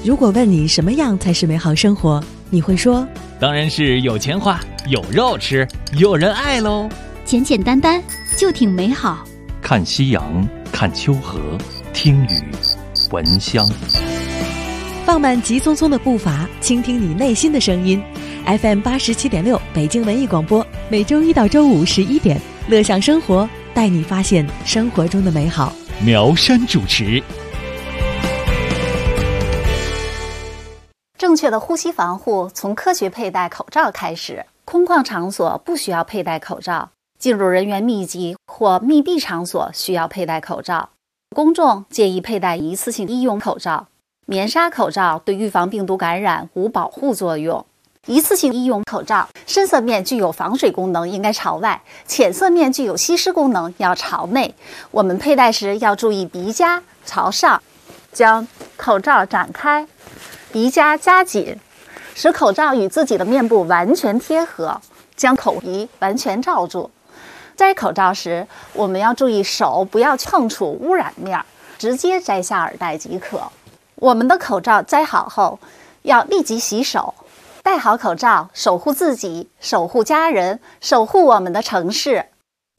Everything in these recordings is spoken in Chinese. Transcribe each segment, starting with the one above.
如果问你什么样才是美好生活，你会说当然是有钱花，有肉吃，有人爱喽。 简简单单就挺美好。 看夕阳，看秋河，听雨，闻香。 放慢急匆匆的步伐，倾听你内心的声音。FM 87.6北京文艺广播，每周一到周五11点，乐享生活，带你发现生活中的美好。 苗山主持。 正确的呼吸防护从科学佩戴口罩开始。空旷场所不需要佩戴口罩，进入人员密集或密闭场所需要佩戴口罩。公众建议佩戴一次性医用口罩。棉纱口罩对预防病毒感染无保护作用。一次性医用口罩深色面具有防水功能，应该朝外；浅色面具有吸湿功能，要朝内。我们佩戴时要注意鼻夹朝上，将口罩展开，鼻夹夹紧，使口罩与自己的面部完全贴合，将口鼻完全罩住。摘口罩时，我们要注意手不要碰触污染面，直接摘下耳带即可。我们的口罩摘好后，要立即洗手。戴好口罩，守护自己，守护家人，守护我们的城市。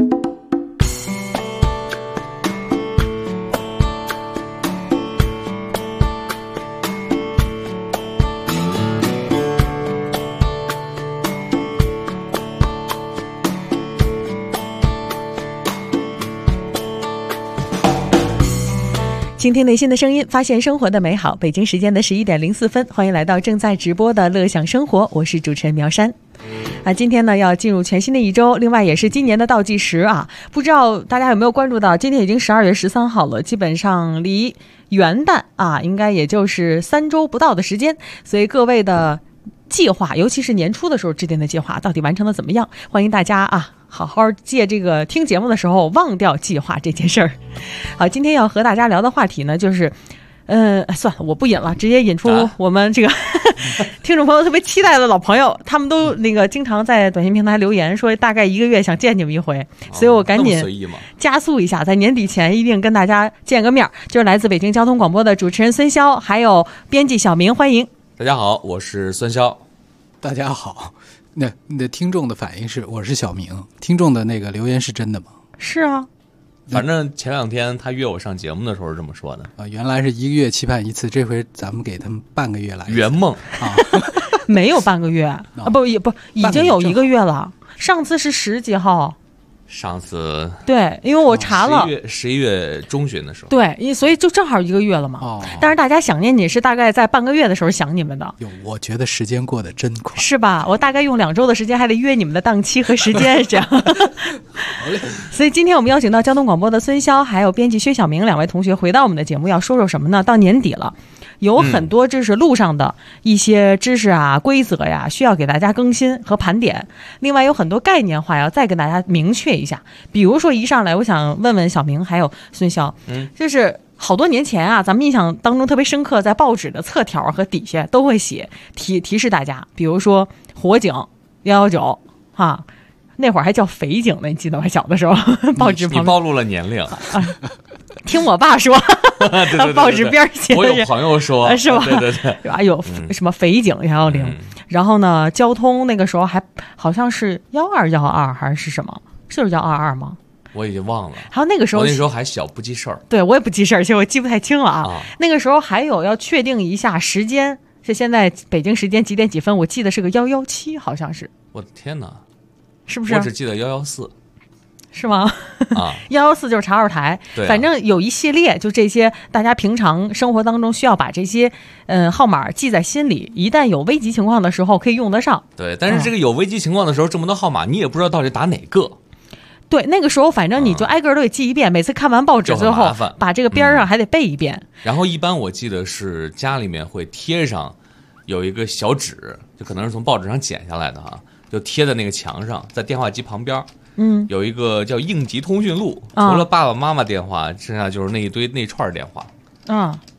倾听内心的声音，发现生活的美好。北京时间的11点04分，欢迎来到正在直播的乐享生活，我是主持人苗山。今天呢要进入全新的一周，另外也是今年的倒计时啊。不知道大家有没有关注到，今天已经12月13号了，基本上离元旦啊，应该也就是3周不到的时间。所以各位的计划，尤其是年初的时候制定的计划，到底完成的怎么样？欢迎大家啊，好好借这个听节目的时候忘掉计划这件事儿。好，今天要和大家聊的话题呢，就是算了，我不引了，直接引出我们这个听众朋友特别期待的老朋友，他们都那个经常在短信平台留言说大概1个月想见你们一回，所以我赶紧加速一下，在年底前一定跟大家见个面。就是来自北京交通广播的主持人孙潇，还有编辑小明，欢迎。 大家好，我是孙潇。 大家好。那你的听众的反应是我是小明，听众的那个留言是真的吗？ 是啊， 反正前2天他约我上节目的时候是这么说的啊。原来是1个月期盼一次，这回咱们给他们半个月来一次圆梦啊。 没有半个月啊，不也不已经有1个月了，上次是10几号。 上次对，因为我查了 11月中旬的时候， 对，所以就正好1个月了嘛。但是大家想念你是大概在半个月的时候想你们的。 我觉得时间过得真快， 是吧？我大概用2周的时间，还得约你们的档期和时间，这样。所以今天我们邀请到交通广播的孙潇，还有编辑薛晓明2位同学回到我们的节目，要说说什么呢？到年底了。有很多知识路上的一些知识啊、规则呀，需要给大家更新和盘点。另外有很多概念化要再跟大家明确一下。比如说一上来，我想问问小明还有孙潇，就是好多年前啊，咱们印象当中特别深刻，在报纸的侧条和底下都会写提示大家，比如说火警119哈。那会儿还叫匪警呢，你记得吗？小的时候，报纸旁边你暴露了年龄。 听我爸说， 对对， 报纸边写的。 我有朋友说， 是吧？ 对对对， 啊，有什么匪警110，然后呢，交通那个时候还好像是1212还是什么？是122吗？ 我已经忘了。 还有那个时候， 我那时候还小，不记事儿。 对，我也不记事儿，其实我记不太清了啊。那个时候还有要确定一下时间，是现在北京时间几点几分？我记得是个117，好像是。 我的天哪！ 是不是？ 我只记得114， 是吗？ 啊 ，114就是查2台，反正有一系列，就这些大家平常生活当中需要把这些号码记在心里，一旦有危急情况的时候可以用得上。 对，但是这个有危急情况的时候，这么多号码你也不知道到底打哪个。 对，那个时候反正你就挨个都给记一遍，每次看完报纸之后，把这个边上还得背一遍。 然后一般我记得是家里面会贴上有一个小纸，就可能是从报纸上剪下来的哈。就贴在那个墙上，在电话机旁边，有一个叫应急通讯录，除了爸爸妈妈电话，剩下就是那一堆那串电话。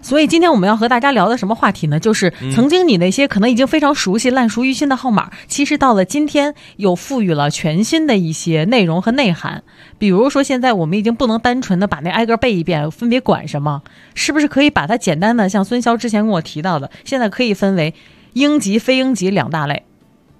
所以今天我们要和大家聊的什么话题呢？就是曾经你那些可能已经非常熟悉、烂熟于心的号码，其实到了今天又赋予了全新的一些内容和内涵。比如说现在我们已经不能单纯的把那挨个背一遍，分别管什么，是不是可以把它简单的像孙骁之前跟我提到的，现在可以分为应急、非应急2大类。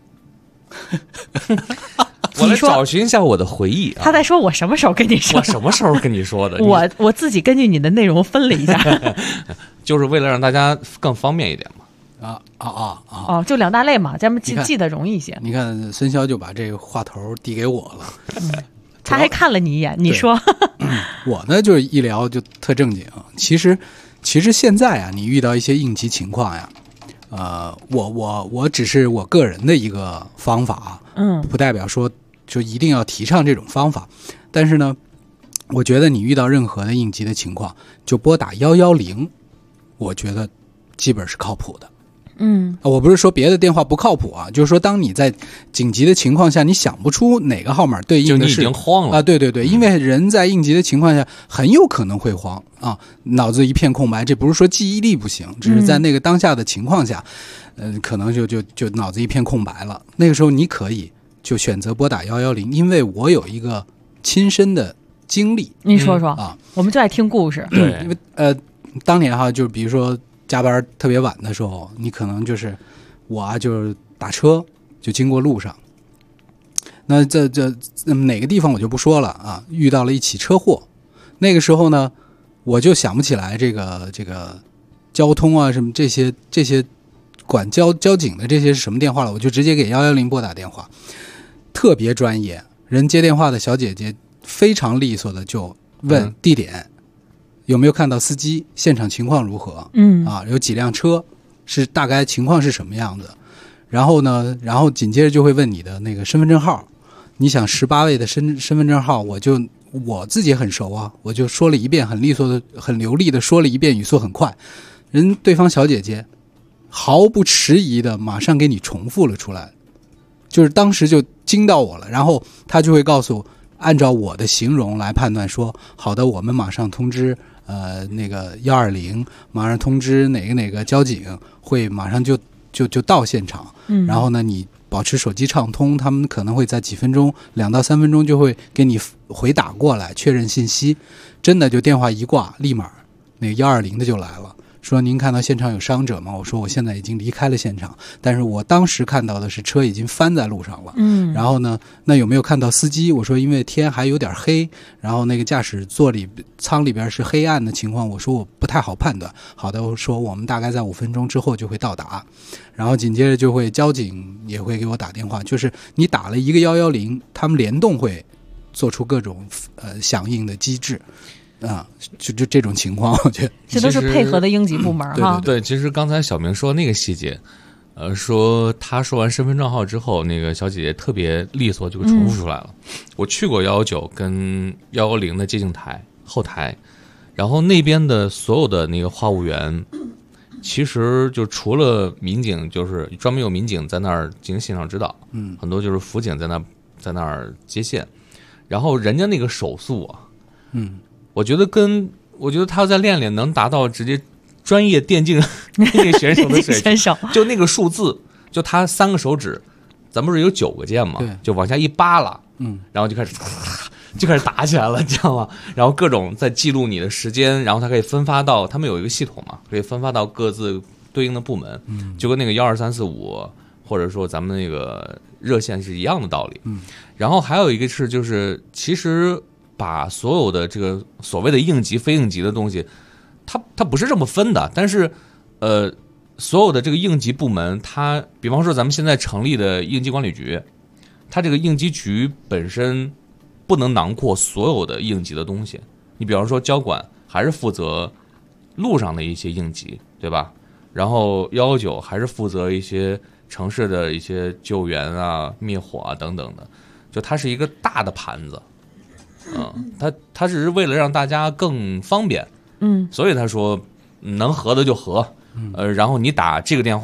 我来找寻一下我的回忆啊。 他在说我什么时候跟你说的？ 我什么时候跟你说的？ 我自己根据你的内容分了一下， 就是为了让大家更方便一点嘛。 哦，就2大类嘛，咱们记得容易一些。 你看孙骁就把这个话头递给我了， 他还看了你一眼，你说我呢就是一聊就特正经。其实现在啊，你遇到一些应急情况呀，我只是我个人的一个方法，不代表说就一定要提倡这种方法。但是呢，我觉得你遇到任何的应急的情况，就拨打110，我觉得基本是靠谱的。我不是说别的电话不靠谱啊，就是说当你在紧急的情况下，你想不出哪个号码对应的是， 就你已经慌了啊，对，因为人在应急的情况下很有可能会慌啊，脑子一片空白。这不是说记忆力不行，只是在那个当下的情况下，可能就脑子一片空白了。那个时候你可以就选择拨打110，因为我有一个亲身的经历。 你说说啊， 我们就爱听故事。 对， 因为当年哈，就比如说加班特别晚的时候，你可能就是我啊，就是打车就经过路上，那这哪个地方我就不说了啊，遇到了一起车祸。那个时候呢，我就想不起来这个交通啊什么这些管交警的这些是什么电话了，我就直接给110拨打电话，特别专业。人接电话的小姐姐非常利索的就问地点。有没有看到司机？现场情况如何？有几辆车？是大概情况是什么样子？然后紧接着就会问你的那个身份证号。你想18位的身份证号，我自己很熟啊，我就说了一遍，很利索的、很流利的说了一遍，语速很快。对方小姐姐毫不迟疑的马上给你重复了出来，就是当时就惊到我了。然后他就会告诉，按照我的形容来判断说，好的，我们马上通知。那个120马上通知哪个交警会马上就到现场，然后呢你保持手机畅通，他们可能会在几分钟2到3分钟就会给你回打过来确认信息。真的就电话一挂，立马那个120的就来了，说您看到现场有伤者吗？我说我现在已经离开了现场，但是我当时看到的是车已经翻在路上了。然后呢，那有没有看到司机？我说因为天还有点黑，然后那个驾驶座舱里边是黑暗的情况，我说我不太好判断。好的，我说我们大概在5分钟之后就会到达，然后紧接着就会交警也会给我打电话，就是你打了一个110，他们联动会做出各种响应的机制。就这种情况，我觉得这都是配合的应急部门哈。 对，其实刚才小明说那个细节，说他说完身份证号之后，那个小姐姐特别利索就给重复出来了。我去过119跟110的接警台后台，然后那边的所有的那个话务员，其实就除了民警，就是专门有民警在那儿进行现场指导，很多就是辅警在那儿接线，然后人家那个手速啊，我觉得他要再练能达到直接专业电竞那个选手的水平。就那个数字，就他3个手指，咱们不是有9个键嘛，就往下一扒拉，然后就开始打起来了，你知道吗？然后各种在记录你的时间，然后他可以分发到，他们有一个系统嘛，可以分发到各自对应的部门，就跟那个12345或者说咱们那个热线是一样的道理。然后还有一个是，就是其实把所有的这个所谓的应急非应急的东西，它不是这么分的，但是所有的这个应急部门，它比方说咱们现在成立的应急管理局，它这个应急局本身不能囊括所有的应急的东西。你比方说交管还是负责路上的一些应急，对吧？然后119还是负责一些城市的一些救援啊、灭火啊等等的，就它是一个大的盘子。他只是为了让大家更方便，所以他说能合的就合，然后你打这个电话，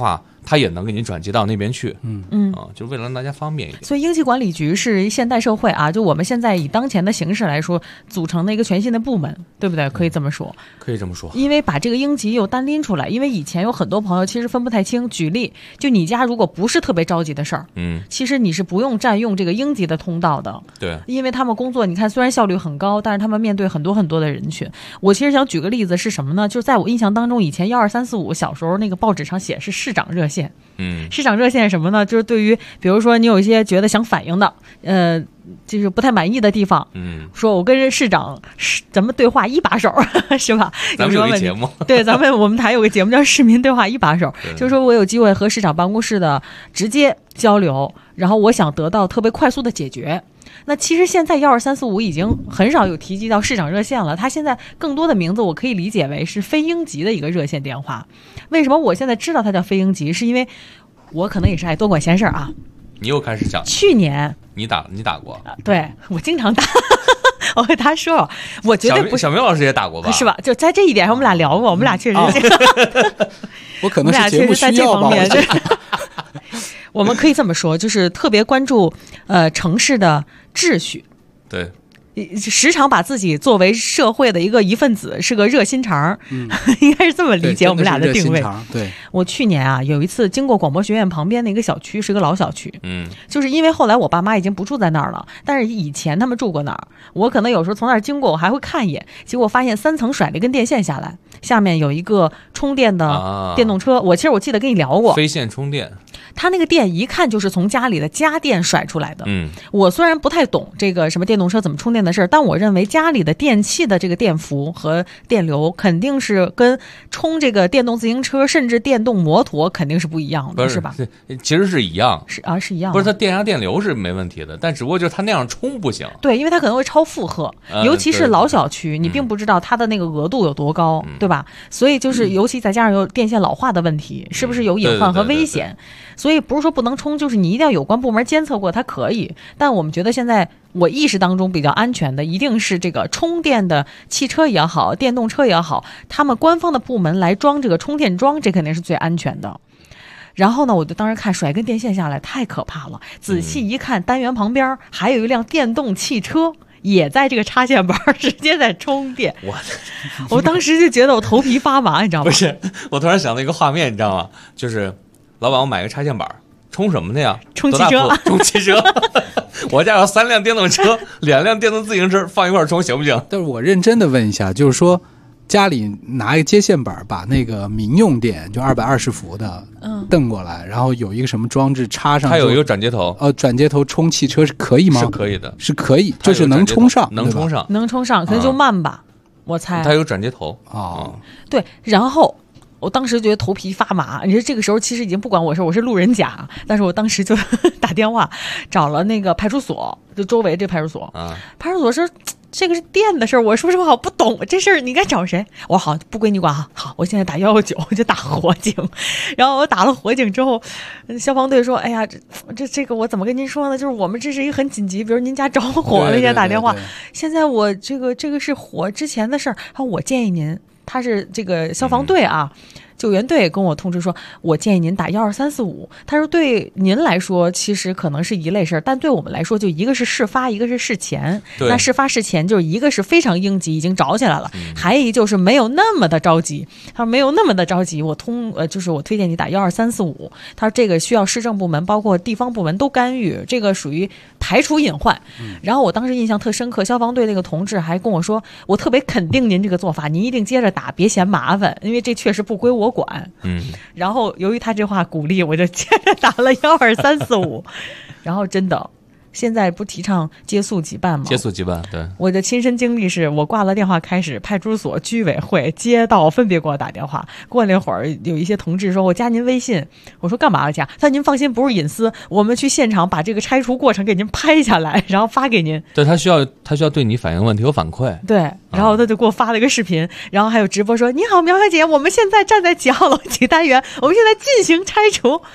它也能给您转接到那边去。就是为了让大家方便一点。 所以应急管理局是现代社会啊，就我们现在以当前的形式来说，组成的一个全新的部门，对不对？可以这么说。 可以这么说。 因为把这个应急又单拎出来，因为以前有很多朋友其实分不太清。举例，就你家如果不是特别着急的事儿，其实你是不用占用这个应急的通道的。 对， 因为他们工作，你看虽然效率很高，但是他们面对很多很多的人群。我其实想举个例子是什么呢？就是在我印象当中，以前12345小时候那个报纸上写是市长热线。市长热线是什么呢？就是对于比如说你有一些觉得想反映的，就是不太满意的地方，说我跟市长咱们对话一把手，是吧？ 咱们有一节目， 对，我们台有个节目叫市民对话一把手，就是说我有机会和市长办公室的直接交流，然后我想得到特别快速的解决。那其实现在12345已经很少有提及到市长热线了，它现在更多的名字我可以理解为是非应急的一个热线电话。为什么我现在知道它叫非应急？是因为我可能也是爱多管闲事儿啊。 你又开始讲。 去年你打过？ 对，我经常打。我和他说，我绝对不是。 小明老师也打过吧？ 是吧？就在这一点上，我们俩聊过，我们俩确实是。 我可能是节目需要吧。 我们可以这么说，就是特别关注城市的秩序。 对。 时常把自己作为社会的一份子，是个热心肠，应该是这么理解我们俩的定位。 对， 我去年啊有一次经过广播学院旁边的一个小区，是个老小区，就是因为后来我爸妈已经不住在那儿了，但是以前他们住过那儿，我可能有时候从那儿经过，我还会看一眼，结果发现3层甩了一根电线下来，下面有一个充电的电动车。其实我记得跟你聊过， 非线充电。 它那个电一看就是从家里的家电甩出来的。我虽然不太懂这个什么电动车怎么充电的事儿，但我认为家里的电器的这个电伏和电流肯定是跟充这个电动自行车甚至电动摩托肯定是不一样的，是吧？ 其实是一样， 是一样的。 不是它电压电流是没问题的，但只不过就是它那样充不行。 对，因为它可能会超负荷，尤其是老小区，你并不知道它的那个额度有多高，对吧？所以就是尤其再加上有电线老化的问题，是不是有隐患和危险？所以不是说不能充，就是你一定要有关部门监测过它可以。但我们觉得现在我意识当中比较安全的，一定是这个充电的汽车也好，电动车也好，他们官方的部门来装这个充电桩，这肯定是最安全的。然后呢，我就当时看甩根电线下来太可怕了，仔细一看，单元旁边还有一辆电动汽车。也在这个插线板直接在充电，我当时就觉得我头皮发麻，你知道吗？ 不是，我突然想到一个画面，你知道吗？就是老板，我买个插线板，充什么的呀？ 充汽车， 充汽车。我家有3辆电动车，2辆电动自行车，放一块充行不行？ 但是我认真的问一下，就是说家里拿一个接线板，把那个民用电就220伏的蹬过来，然后有一个什么装置插上， 它有一个转接头， 转接头充汽车是可以吗？ 是可以的， 是可以，就是能充上， 能充上， 能充上，可能就慢吧，我猜。 它有转接头对，然后。我当时觉得头皮发麻，你说这个时候其实已经不管我事，我是路人甲，但是我当时就打电话找了那个派出所，就周围这派出所。派出所说这个是电的事儿，我说实话我不懂这事儿，你该找谁？我说好，不归你管哈。好，我现在打119，我就打火警。然后我打了火警之后，消防队说：“哎呀，这个我怎么跟您说呢？就是我们这是一个很紧急，比如您家着火了，先打电话。现在我这个是火之前的事儿，我建议您。”他是这个消防队啊，救援队跟我通知说，我建议您打12345。他说对您来说其实可能是一类事儿，但对我们来说就一个是事发，一个是事前。那事发事前就是一个是非常应急，已经着起来了，还有一就是没有那么的着急。他说没有那么的着急，就是我推荐你打12345。他说这个需要市政部门包括地方部门都干预，这个属于排除隐患。然后我当时印象特深刻，消防队那个同志还跟我说，我特别肯定您这个做法，您一定接着打，别嫌麻烦，因为这确实不归我管。然后由于他这话鼓励，我就接着打了12345。然后真的现在不提倡接速即办吗？ 接速即办，对。我的亲身经历是我挂了电话开始，派出所、居委会、街道分别给我打电话。过了一会儿，有一些同志说我加您微信，我说干嘛要加？他说您放心，不是隐私，我们去现场把这个拆除过程给您拍下来，然后发给您。 对，他需要对你反映问题有反馈。 对，然后他就给我发了一个视频，然后还有直播说：“你好，苗小姐，我们现在站在几号楼几单元，我们现在进行拆除。”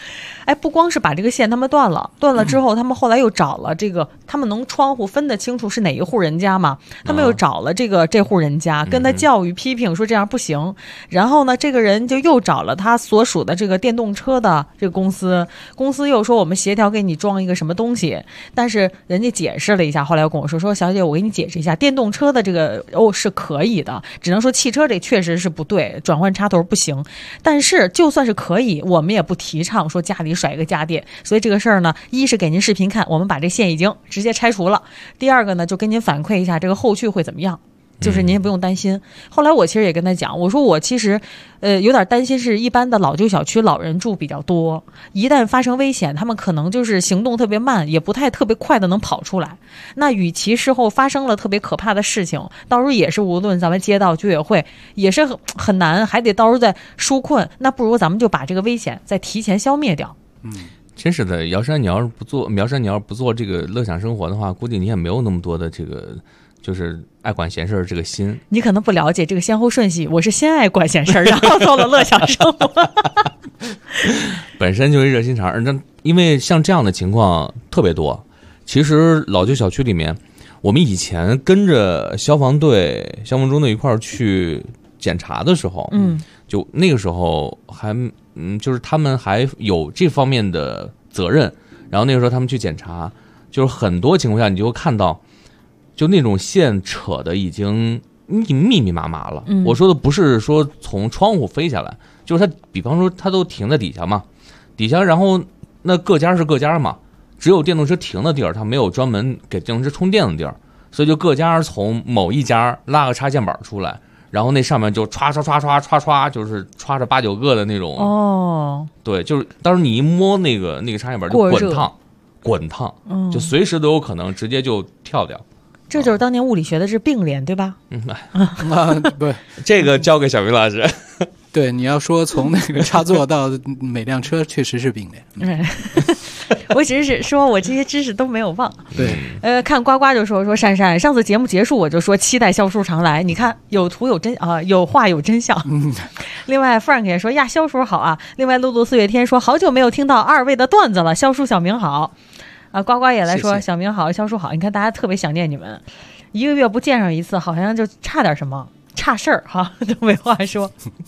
哎，不光是把这个线他们断了之后，他们后来又找了这个，他们能窗户分得清楚是哪一户人家吗？他们又找了这户人家，跟他教育批评说这样不行。然后呢，这个人就又找了他所属的这个电动车的这个公司又说我们协调给你装一个什么东西，但是人家解释了一下，后来又跟我说小姐，我给你解释一下，电动车的这个是可以的，只能说汽车这确实是不对，转换插头不行。但是就算是可以，我们也不提倡说家里甩一个家电。所以这个事儿呢，一是给您视频看，我们把这线已经直接拆除了；第二个呢，就跟您反馈一下这个后续会怎么样。就是您也不用担心。后来我其实也跟他讲，我说我其实有点担心，是一般的老旧小区老人住比较多，一旦发生危险，他们可能就是行动特别慢，也不太特别快的能跑出来。那与其事后发生了特别可怕的事情，到时候也是无论咱们街道居委会也是很难，还得到时候再纾困，那不如咱们就把这个危险再提前消灭掉。 真是的，苗山你要是不做这个乐享生活的话，估计你也没有那么多的这个就是爱管闲事儿这个心。 你可能不了解这个先后顺序，我是先爱管闲事儿，然后做了乐享生活。 本身就是热心肠，因为像这样的情况特别多。其实老旧小区里面，我们以前跟着消防中队一块儿去检查的时候，就那个时候还就是他们还有这方面的责任。然后那个时候他们去检查，就是很多情况下你就会看到，就那种线扯的已经密密麻麻了。我说的不是说从窗户飞下来，就是它比方说它都停在底下嘛，然后那各家是各家嘛，只有电动车停的地儿，它没有专门给电动车充电的地儿，所以就各家从某一家拉个插线板出来，然后那上面就歘，就是歘着8、9个的那种。哦，对，就是当时你一摸那个插线板就滚烫，就随时都有可能直接就跳掉。 这就是当年物理学的是并联，对吧？ 不， 这个交给小明老师。 对，你要说从那个插座到每辆车，确实是并联。 我只是说我这些知识都没有忘。 对， 看呱呱就说珊珊，上次节目结束我就说期待肖叔常来，你看有图有真啊，有话有真相。另外 Frank 也说呀，肖叔好啊。另外露露四月天说好久没有听到二位的段子了，肖叔小明好啊。呱呱也来说谢谢小明好，肖叔好。你看大家特别想念你们，一个月不见上一次，好像就差点什么。差事儿哈，都没话说。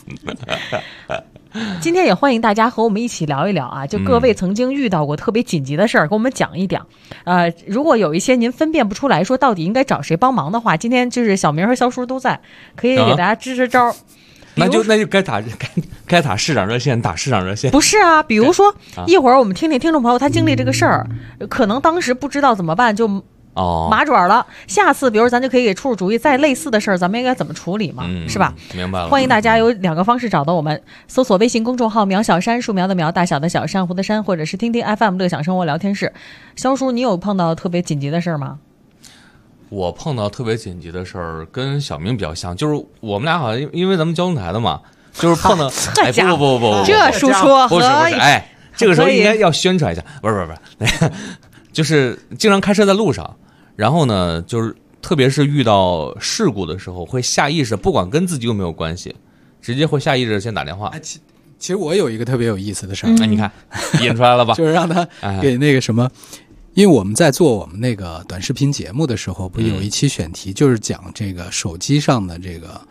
今天也欢迎大家和我们一起聊一聊啊，就各位曾经遇到过特别紧急的事儿，跟我们讲一讲。如果有一些您分辨不出来，说到底应该找谁帮忙的话，今天就是小明和肖叔都在，可以给大家支招。 那就该打市长热线，打市长热线。 不是啊，比如说一会儿我们听众朋友他经历这个事儿，可能当时不知道怎么办，就麻爪了。下次比如咱就可以给出主意，再类似的事儿咱们应该怎么处理嘛，是吧？ 明白了。 欢迎大家有2个方式找到我们，搜索微信公众号苗小山，树苗的苗，大小的小，珊瑚的珊，或者是听听 FM 乐享生活聊天室。肖叔，你有碰到特别紧急的事儿吗？ 我碰到特别紧急的事儿跟小明比较像，就是我们俩好像因为咱们交通台的嘛，就是碰到哎不， 这输出不是哎，这个时候应该要宣传一下，不是，就是经常开车在路上。然后呢，就是特别是遇到事故的时候，会下意识，不管跟自己有没有关系，直接会下意识先打电话。 其实我有一个特别有意思的事儿， 你看引出来了吧？ 就是让他给那个什么，因为我们在做我们那个短视频节目的时候，不有一期选题就是讲这个手机上的这个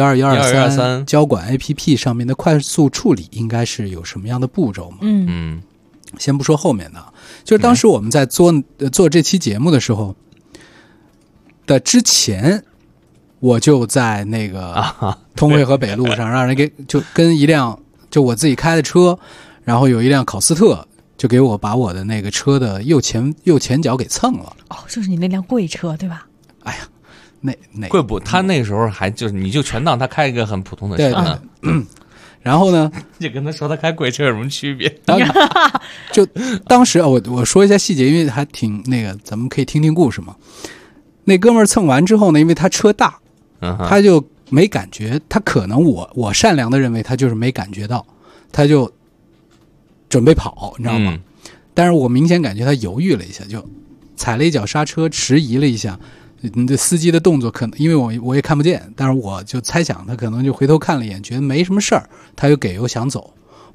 12123交管 APP 上面的快速处理应该是有什么样的步骤嘛？先不说后面的，就是当时我们在做这期节目的时候的之前，我就在那个通惠河北路上让人就跟一辆就我自己开的车，然后有一辆考斯特就给我把我的那个车的右前脚给蹭了。 哦，就是你那辆贵车对吧？ 哎呀，那贵不？他那时候还就是你就全当他开一个很普通的车呢。 然后呢， 就跟他说他开贵车有什么区别？ 就当时我说一下细节，因为还挺那个，咱们可以听听故事嘛。那哥们儿蹭完之后呢，因为他车大，他就没感觉，他可能我善良的认为他就是没感觉到，他就准备跑，你知道吗？但是我明显感觉他犹豫了一下，就踩了一脚刹车，迟疑了一下。你的司机的动作可能，因为我也看不见，但是我就猜想他可能就回头看了一眼，觉得没什么事儿，他就给油想走。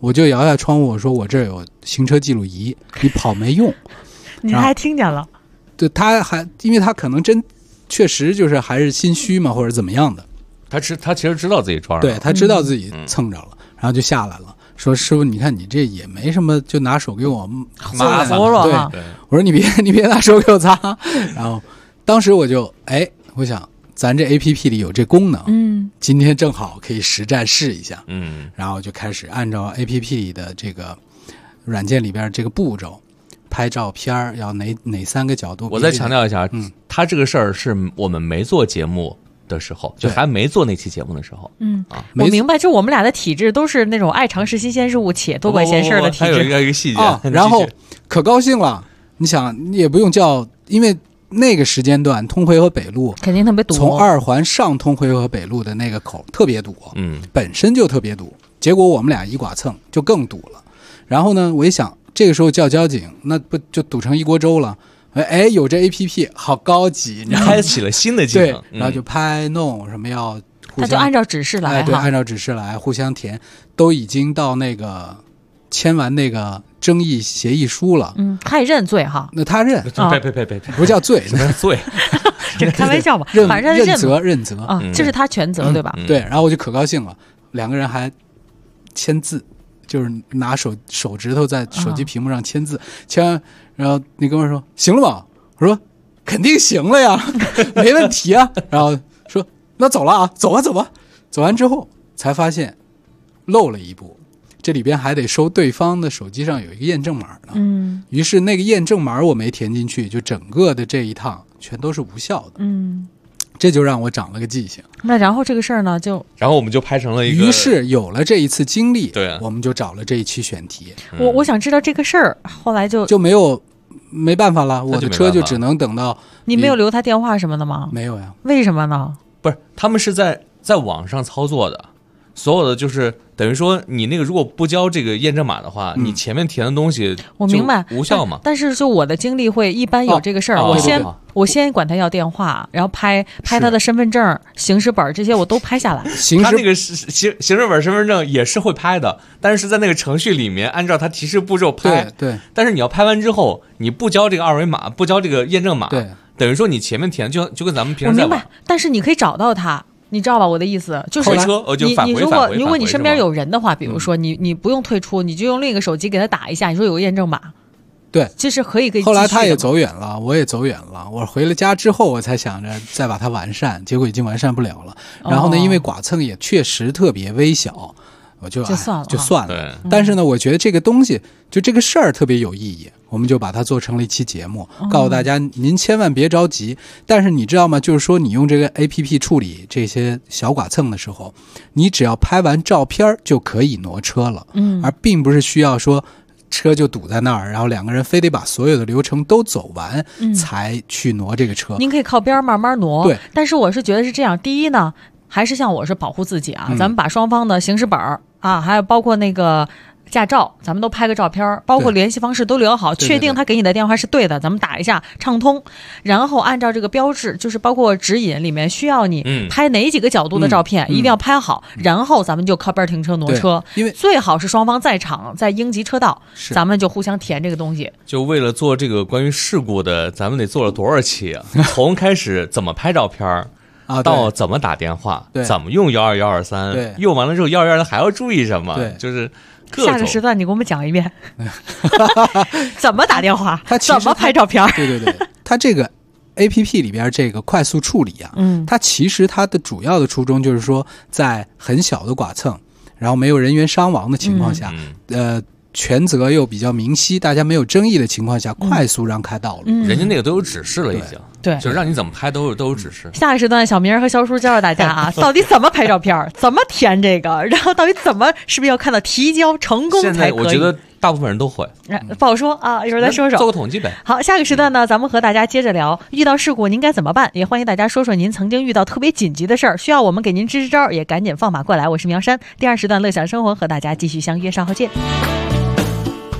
我就摇下窗户，我说我这儿有行车记录仪，你跑没用。 你还听见了？ 对，因为他可能确实就是还是心虚嘛，或者怎么样的。 他其实知道自己撞上了， 对，他知道自己蹭着了，然后就下来了，说师傅，你看你这也没什么，就拿手给我麻烦了。对，我说你别拿手给我擦。然后当时我就我想咱这 APP 里有这功能，今天正好可以实战试一下，然后就开始按照 APP 里的这个软件里边这个步骤。拍照片要哪3个角度？ 我再强调一下，他这个事儿是我们没做节目的时候，就还没做那期节目的时候。 我明白，就我们俩的体质都是那种爱尝试新鲜事物且多管闲事的体质。 还有一个细节， 然后可高兴了。你想，你也不用叫，因为那个时间段通惠河北路肯定特别堵， 从2环上通惠河北路的那个口特别堵，本身就特别堵，结果我们俩一剐蹭就更堵了。然后呢，我一想。这个时候叫交警，那不就堵成一锅粥了？有这 APP 好高级，你开启了新的技能。 对，然后就拍弄什么要互相， 他就按照指示来， 对，按照指示来，互相填，都已经到那个签完那个争议协议书了。 他也认罪哈？ 那他认？ 别， 不叫罪， 什么罪？ 这开玩笑吧，反正认责啊，这是他全责对吧？ 对，然后我就可高兴了，两个人还签字。就是拿手指头在手机屏幕上签字，签完，然后那哥们说行了吗？我说肯定行了呀，没问题啊。然后说那走了啊，走吧。走完之后才发现漏了一步，这里边还得收对方的手机上有一个验证码呢。于是那个验证码我没填进去，就整个的这一趟全都是无效的。这就让我长了个记性。 那然后这个事儿呢， 然后我们就拍成了一个。 于是有了这一次经历， 对， 我们就找了这一期选题。 我想知道这个事儿，后来就没办法了，我的车就只能等到。 你没有留他电话什么的吗？ 没有呀。 为什么呢？ 不是，他们是在网上操作的。所有的就是等于说，你那个如果不交这个验证码的话，你前面填的东西我明白无效嘛。 但是就我的经历会一般有这个事儿，我先管他要电话，然后拍他的身份证、行驶本这些我都拍下来。 他那个行驶本、身份证也是会拍的，但是在那个程序里面按照他提示步骤拍。 对。 但是你要拍完之后，你不交这个二维码，不交这个验证码， 对， 等于说你前面填就跟咱们平时在我明白，但是你可以找到他。你知道吧？我的意思就是，你如果你身边有人的话，比如说你不用退出，你就用另一个手机给他打一下，你说有个验证码， 对， 这是可以。 后来他也走远了，我也走远了。我回了家之后，我才想着再把它完善，结果已经完善不了了。然后呢，因为剐蹭也确实特别微小，我就算了。但是呢，我觉得这个东西就这个事儿特别有意义。我们就把它做成了一期节目，告诉大家您千万别着急。但是你知道吗？就是说你用这个 APP 处理这些小剐蹭的时候，你只要拍完照片就可以挪车了，而并不是需要说车就堵在那儿，然后两个人非得把所有的流程都走完才去挪这个车。 您可以靠边慢慢挪。 对， 但是我是觉得是这样，第一呢，还是像我是保护自己啊，咱们把双方的行驶本啊，还有包括那个驾照，咱们都拍个照片，包括联系方式都留好，确定他给你的电话是对的，咱们打一下畅通，然后按照这个标志，就是包括指引里面需要你拍哪几个角度的照片，一定要拍好，然后咱们就靠边停车挪车， 因为最好是双方在场，在应急车道，咱们就互相填这个东西。 就为了做这个关于事故的，咱们得做了多少期啊？从开始怎么拍照片到怎么打电话，怎么用12123，用完了之后121还要注意什么？就是下个时段你给我们讲一遍，怎么打电话，怎么拍照片。 对，它这个 APP 里边这个快速处理啊，它其实它的主要的初衷就是说，在很小的剐蹭，然后没有人员伤亡的情况下，权责又比较明晰，大家没有争议的情况下，快速让开道路。 人家那个都有指示了，已经。 对， 就是让你怎么拍都有指示。 下个时段，小明和小叔教教大家啊，到底怎么拍照片，怎么填这个，然后到底怎么是不是要看到提交成功才可以？ 现在我觉得大部分人都会， 不好说啊，一会儿再说说， 做个统计呗。 好，下个时段呢，咱们和大家接着聊，遇到事故您该怎么办？也欢迎大家说说您曾经遇到特别紧急的事儿，需要我们给您支支招，也赶紧放马过来。我是苗山，第二时段乐享生活和大家继续相约，稍后见。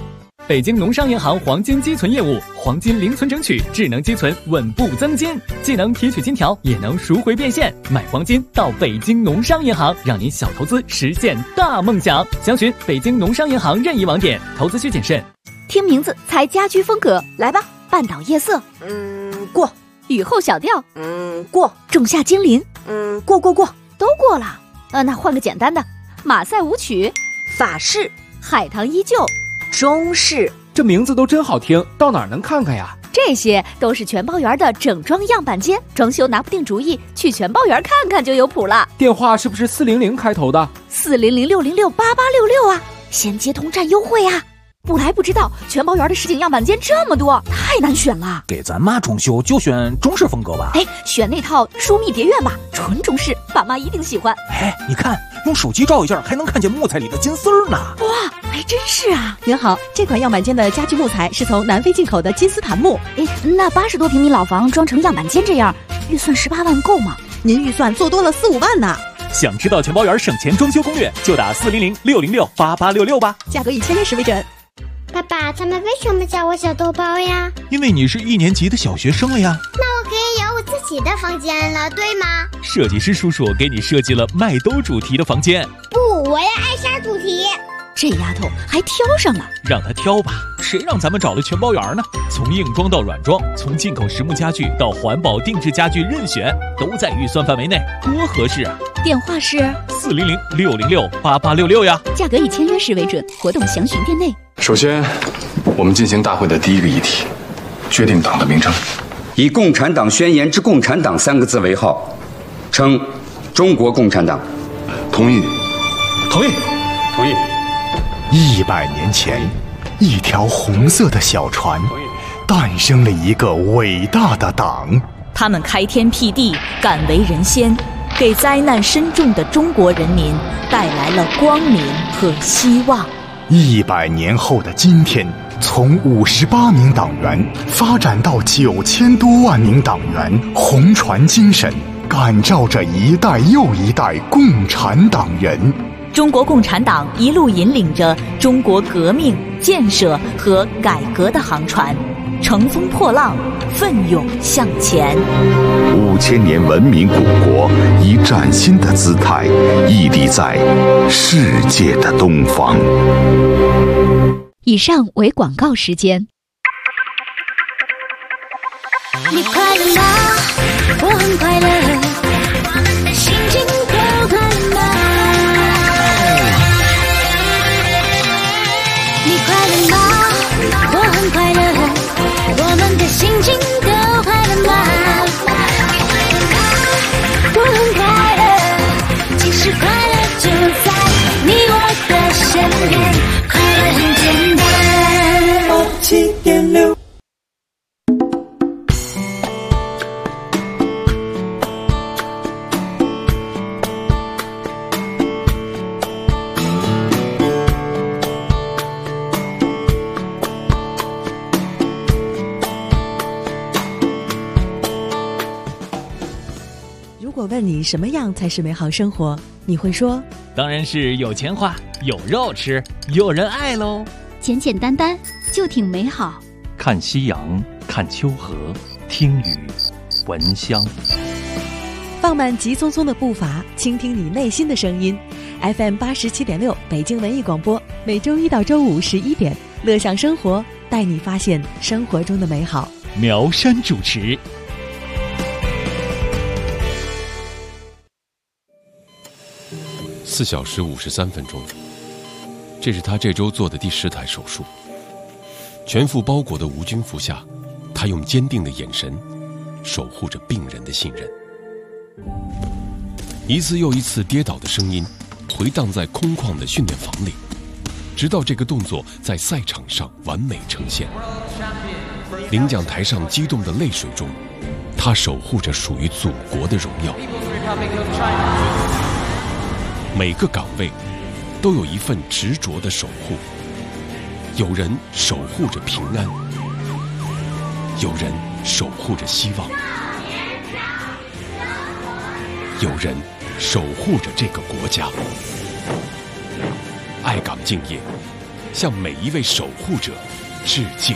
北京农商银行黄金积存业务，黄金零存整取，智能积存，稳步增金，既能提取金条，也能赎回变现。买黄金到北京农商银行，让您小投资实现大梦想。详询北京农商银行任意网点，投资需谨慎。 听名字猜家居风格，来吧。半岛夜色， 过。 雨后小调， 过。 仲夏精灵， 过。 都过了。那换个简单的，马赛舞曲， 法式， 海棠依旧， 中式。 这名字都真好听，到哪儿能看看呀？ 这些都是全包园的整装样板间，装修拿不定主意，去全包园看看就有谱了。 电话是不是400开头的 ？400-606-8866啊，先接通占优惠啊！不来不知道，全包园的实景样板间这么多，太难选了。 给咱妈装修就选中式风格吧。 选那套疏密蝶院吧，纯中式，爸妈一定喜欢。 你看，用手机照一下，还能看见木材里的金丝儿呢。 哇，还真是啊！ 您好，这款样板间的家具木材是从南非进口的金丝檀木。 那80多平米老房装成样板间这样，预算18万够吗？ 您预算做多了4-5万呢。 想知道全包园省钱装修攻略，就打400-606-8866吧， 价格以签约时为准。 爸爸，他们为什么叫我小豆包呀？ 因为你是1年级的小学生了呀。 那我可以有我自己的房间了，对吗？ 设计师叔叔给你设计了麦兜主题的房间。 不，我要艾莎主题。 这丫头还挑上了， 让她挑吧，谁让咱们找了全包园呢？从硬装到软装，从进口实木家具到环保定制家具，任选，都在预算范围内，多合适啊！ 电话是 400-606-8866呀， 价格以签约时为准，活动详询店内。 首先，我们进行大会的第一个议题，决定党的名称， 以《共产党宣言》之共产党3个字为号，称中国共产党。 同意。 同意。同意。 100年前，一条红色的小船，诞生了一个伟大的党。 他们开天辟地，敢为人先，给灾难深重的中国人民带来了光明和希望。 100年后的今天，从58名党员发展到9000多万名党员，红船精神感召着一代又一代共产党人。 中国共产党一路引领着中国革命、建设和改革的航船，乘风破浪，奋勇向前。 5000年文明古国以崭新的姿态屹立在世界的东方。 以上为广告时间。 你快乐吗？我很快乐，我们的心情都快乐吗？ 你快乐吗？我很快乐，我们的心情都快乐吗？我很快乐，其实快乐就在你我的身边，快乐很简单。87.6。 如果问你什么样才是美好生活，你会说： 当然是有钱花，有肉吃，有人爱喽。 简简单单就挺美好。 看夕阳，看秋荷，听雨，闻香。 放慢急匆匆的步伐，倾听你内心的声音。FM 87.6北京文艺广播，每周1到周5 11点，乐享生活，带你发现生活中的美好。 苗山主持。 4小时53分钟，这是他这周做的第10台手术。全副包裹的无菌服下，他用坚定的眼神守护着病人的信任。一次又一次跌倒的声音回荡在空旷的训练房里，直到这个动作在赛场上完美呈现。领奖台上激动的泪水中，他守护着属于祖国的荣耀。 每个岗位都有一份执着的守护，有人守护着平安，有人守护着希望，有人守护着这个国家。爱岗敬业， 向每一位守护者致敬。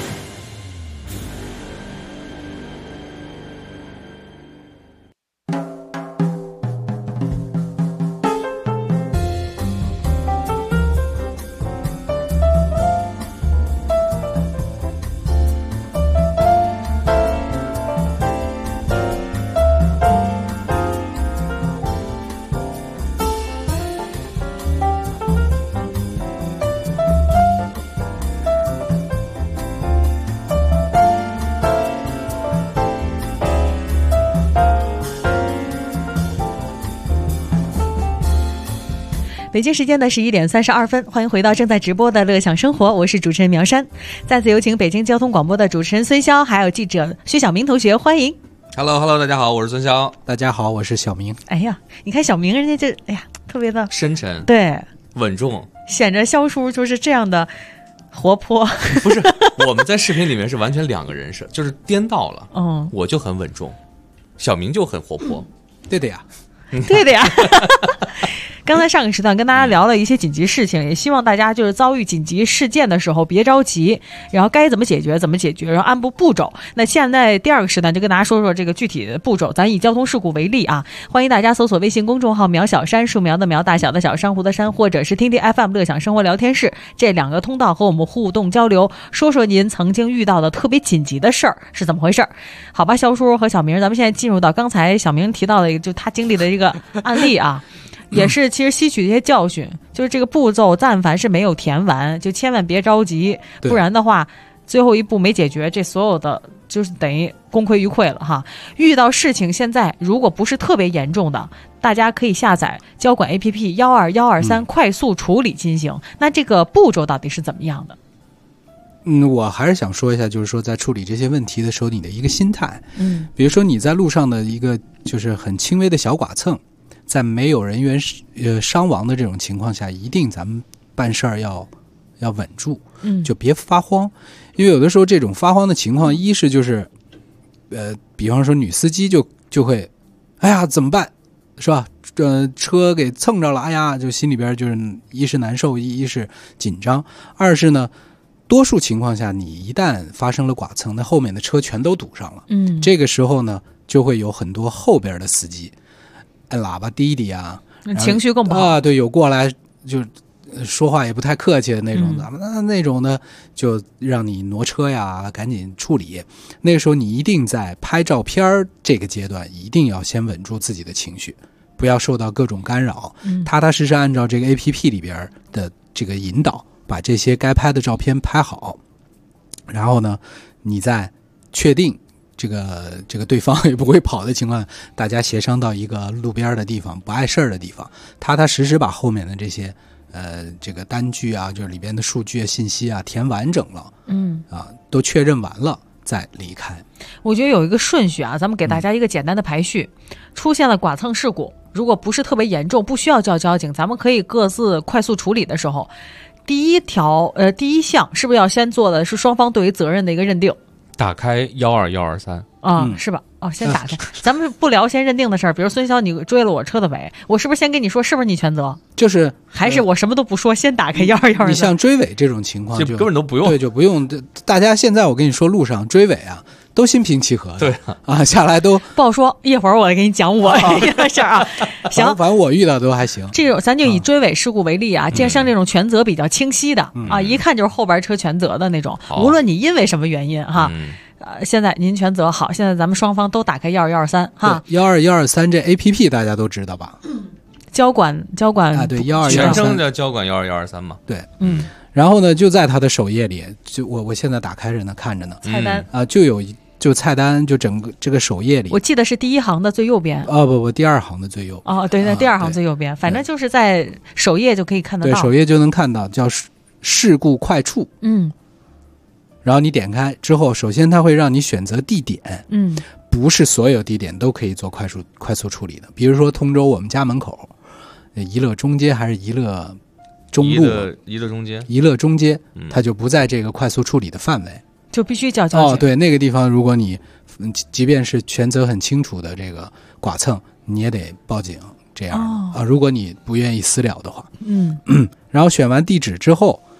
北京时间的11点32分，欢迎回到正在直播的乐享生活，我是主持人苗山。再次有请北京交通广播的主持人孙潇，还有记者薛晓明同学，欢迎。 Hello， 大家好，我是孙潇。 大家好，我是小明。 哎呀，你看小明人家这，哎呀，特别的深沉， 对， 稳重， 显着肖叔就是这样的活泼。 不是，我们在视频里面是完全两个人设，就是颠倒了。我就很稳重，小明就很活泼。 对的呀。 对的呀。刚才上个时段跟大家聊了一些紧急事情，也希望大家就是遭遇紧急事件的时候别着急，然后该怎么解决怎么解决，然后按步骤。那现在第二个时段就跟大家说说这个具体的步骤，咱以交通事故为例啊。欢迎大家搜索微信公众号苗小山，树苗的苗，大小的小，珊瑚的珊，或者是听听 FM 乐享生活聊天室这两个通道和我们互动交流，说说您曾经遇到的特别紧急的事儿是怎么回事。好吧，肖叔和小明，咱们现在进入到刚才小明提到的就他经历的这个案例啊。也是其实吸取一些教训，就是这个步骤但凡是没有填完就千万别着急，不然的话最后一步没解决，这所有的就是等于功亏一篑了哈。遇到事情现在如果不是特别严重的，大家可以下载交管 APP 12123快速处理进行。那这个步骤到底是怎么样的？ 我还是想说一下，就是说在处理这些问题的时候你的一个心态。比如说你在路上的一个就是很轻微的小剐蹭，在没有人员伤亡的这种情况下，一定咱们办事儿要稳住，就别发慌。因为有的时候这种发慌的情况，一是就是比方说女司机就会哎呀怎么办，是吧？车给蹭着了，哎呀，就心里边就是一是难受，一是紧张，二是呢多数情况下你一旦发生了剐蹭，那后面的车全都堵上了。这个时候呢就会有很多后边的司机按喇叭滴滴啊， 情绪更不好啊。对，有过来就说话也不太客气的那种的，那种呢就让你挪车呀，赶紧处理。那个时候你一定在拍照片这个阶段，一定要先稳住自己的情绪，不要受到各种干扰，踏踏实实按照这个 APP 里边的这个引导，把这些该拍的照片拍好。然后呢，你再确定这个对方也不会跑的情况，大家协商到一个路边的地方，不碍事儿的地方，踏踏实实把后面的这些这个单据啊，就是里边的数据啊、信息啊填完整了，都确认完了再离开。 我觉得有一个顺序啊，咱们给大家一个简单的排序。出现了剐蹭事故，如果不是特别严重，不需要叫交警，咱们可以各自快速处理的时候，第一项是不是要先做的是双方对于责任的一个认定？ 打开12123 是吧？先打开。咱们不聊先认定的事儿，比如孙潇，你追了我车的尾，我是不是先跟你说，是不是你全责？ 就是还是我什么都不说，先打开12123？ 你像追尾这种情况，就根本都不用， 对，就不用。大家现在我跟你说，路上追尾啊，都心平气和的， 对啊，下来都不好说。一会儿我给你讲我的事儿啊。行， 反正我遇到都还行。 这种咱就以追尾事故为例啊，像这种全责比较清晰的啊，一看就是后边车全责的那种，无论你因为什么原因哈。现在您全责好，现在咱们双方都打开12123哈。 12123这 APP 大家都知道吧？ 交管啊，对，12123 全称叫交管12123嘛。 对，然后呢，就在它的首页里，就我现在打开着呢，看着呢， 菜单啊，就菜单，就整个这个首页里， 我记得是第一行的最右边。 不，第二行的最右。 对，第二行最右边，反正就是在首页就可以看得到。 对，首页就能看到，叫事故快处。然后你点开之后，首先它会让你选择地点，不是所有地点都可以做快速处理的。比如说通州我们家门口，宜乐中街还是宜乐中路？ 宜乐中街， 宜乐中街，它就不在这个快速处理的范围， 就必须叫交警。 对，那个地方如果你即便是全责很清楚的这个剐蹭，你也得报警。这样如果你不愿意私了的话，然后选完地址之后，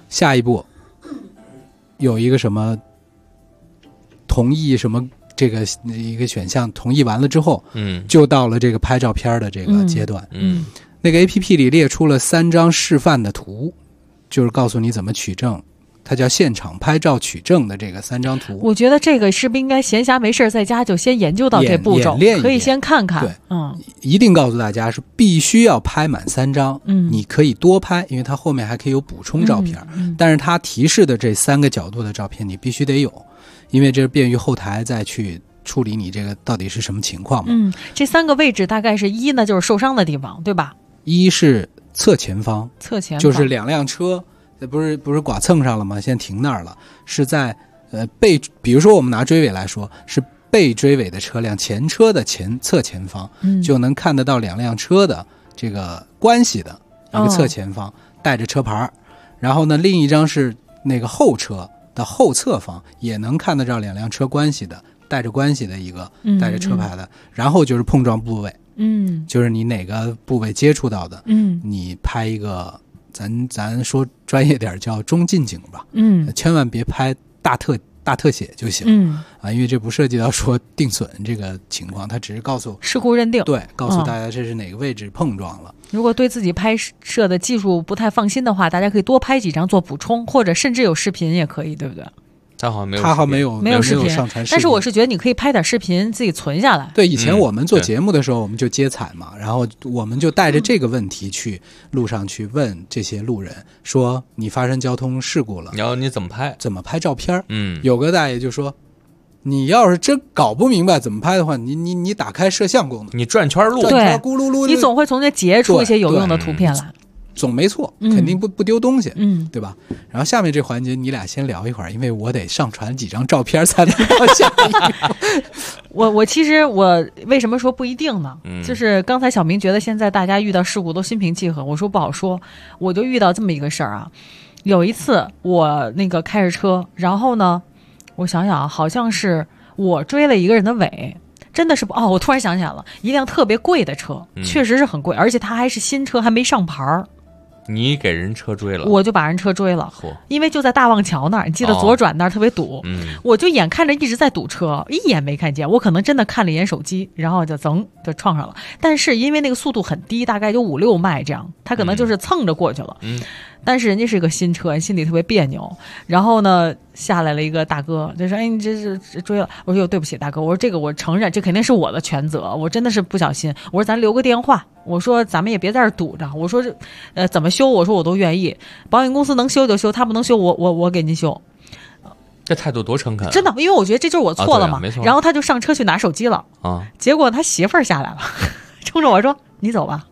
下一步有一个什么同意什么这个一个选项，同意完了之后，就到了这个拍照片的这个阶段。那个 APP 里列出了3张示范的图，就是告诉你怎么取证。它叫现场拍照取证的这个3张图。我觉得这个是不是应该闲暇没事在家就先研究到这步骤，可以先看看。 对，一定告诉大家是必须要拍满3张。你可以多拍，因为它后面还可以有补充照片。但是它提示的这3个角度的照片你必须得有，因为这便于后台再去处理你这个到底是什么情况嘛。 这3个位置大概是1呢，就是受伤的地方，对吧 ？1是侧前方，就是2辆车。不是剐蹭上了吗？现在停那儿了，是在比如说我们拿追尾来说，是被追尾的车辆前车的侧前方，就能看得到2辆车的这个关系的一个侧前方，带着车牌。然后呢，另一张是那个后车的后侧方，也能看得到2辆车关系的，带着关系的一个带着车牌的。然后就是碰撞部位，就是你哪个部位接触到的，你拍一个。咱说专业点叫中近景吧，千万别拍大特写就行，因为这不涉及到说定损这个情况，它只是告诉事故认定， 对，告诉大家这是哪个位置碰撞了。 如果对自己拍摄的技术不太放心的话，大家可以多拍几张做补充，或者甚至有视频也可以，对不对？ 他好像没有视频上传视频， 但是我是觉得你可以拍点视频自己存下来。 对，以前我们做节目的时候，我们就接彩嘛，然后我们就带着这个问题去路上去问这些路人，说你发生交通事故了， 然后你怎么拍照片？有个大爷就说，你要是真搞不明白怎么拍的话，你打开摄像功能， 你转圈录， 对， 咕噜噜， 你总会从那截出一些有用的图片来。 总没错，肯定不丢东西，对吧？然后下面这环节你俩先聊一会儿，因为我得上传几张照片才能到下一步。 我其实我为什么说不一定呢？就是刚才小明觉得现在大家遇到事故都心平气和，我说不好说。我就遇到这么一个事儿啊，有一次我那个开着车，然后呢，我想想好像是我追了一个人的尾。真的是我突然想起来了，一辆特别贵的车，确实是很贵，而且它还是新车，还没上牌儿。 你给人车追了， 我就把人车追了，因为就在大望桥那儿，你记得左转那儿特别堵，我就眼看着一直在堵车，一眼没看见，我可能真的看了一眼手机，然后就撞上了。但是因为那个速度很低，大概就5-6迈这样，他可能就是蹭着过去了。但是人家是个新车，心里特别别扭。然后呢，下来了一个大哥，就说：“哎，你这是追了。”我说：“对不起，大哥，我说这个我承认，这肯定是我的全责，我真的是不小心。我说咱留个电话，我说咱们也别在这儿堵着。我说怎么修？我说我都愿意，保险公司能修就修，他不能修，我给您修。” 这态度多诚恳， 真的，因为我觉得这就是我错了嘛。 没错。 然后他就上车去拿手机了结果他媳妇儿下来了，冲着我说：“你走吧。”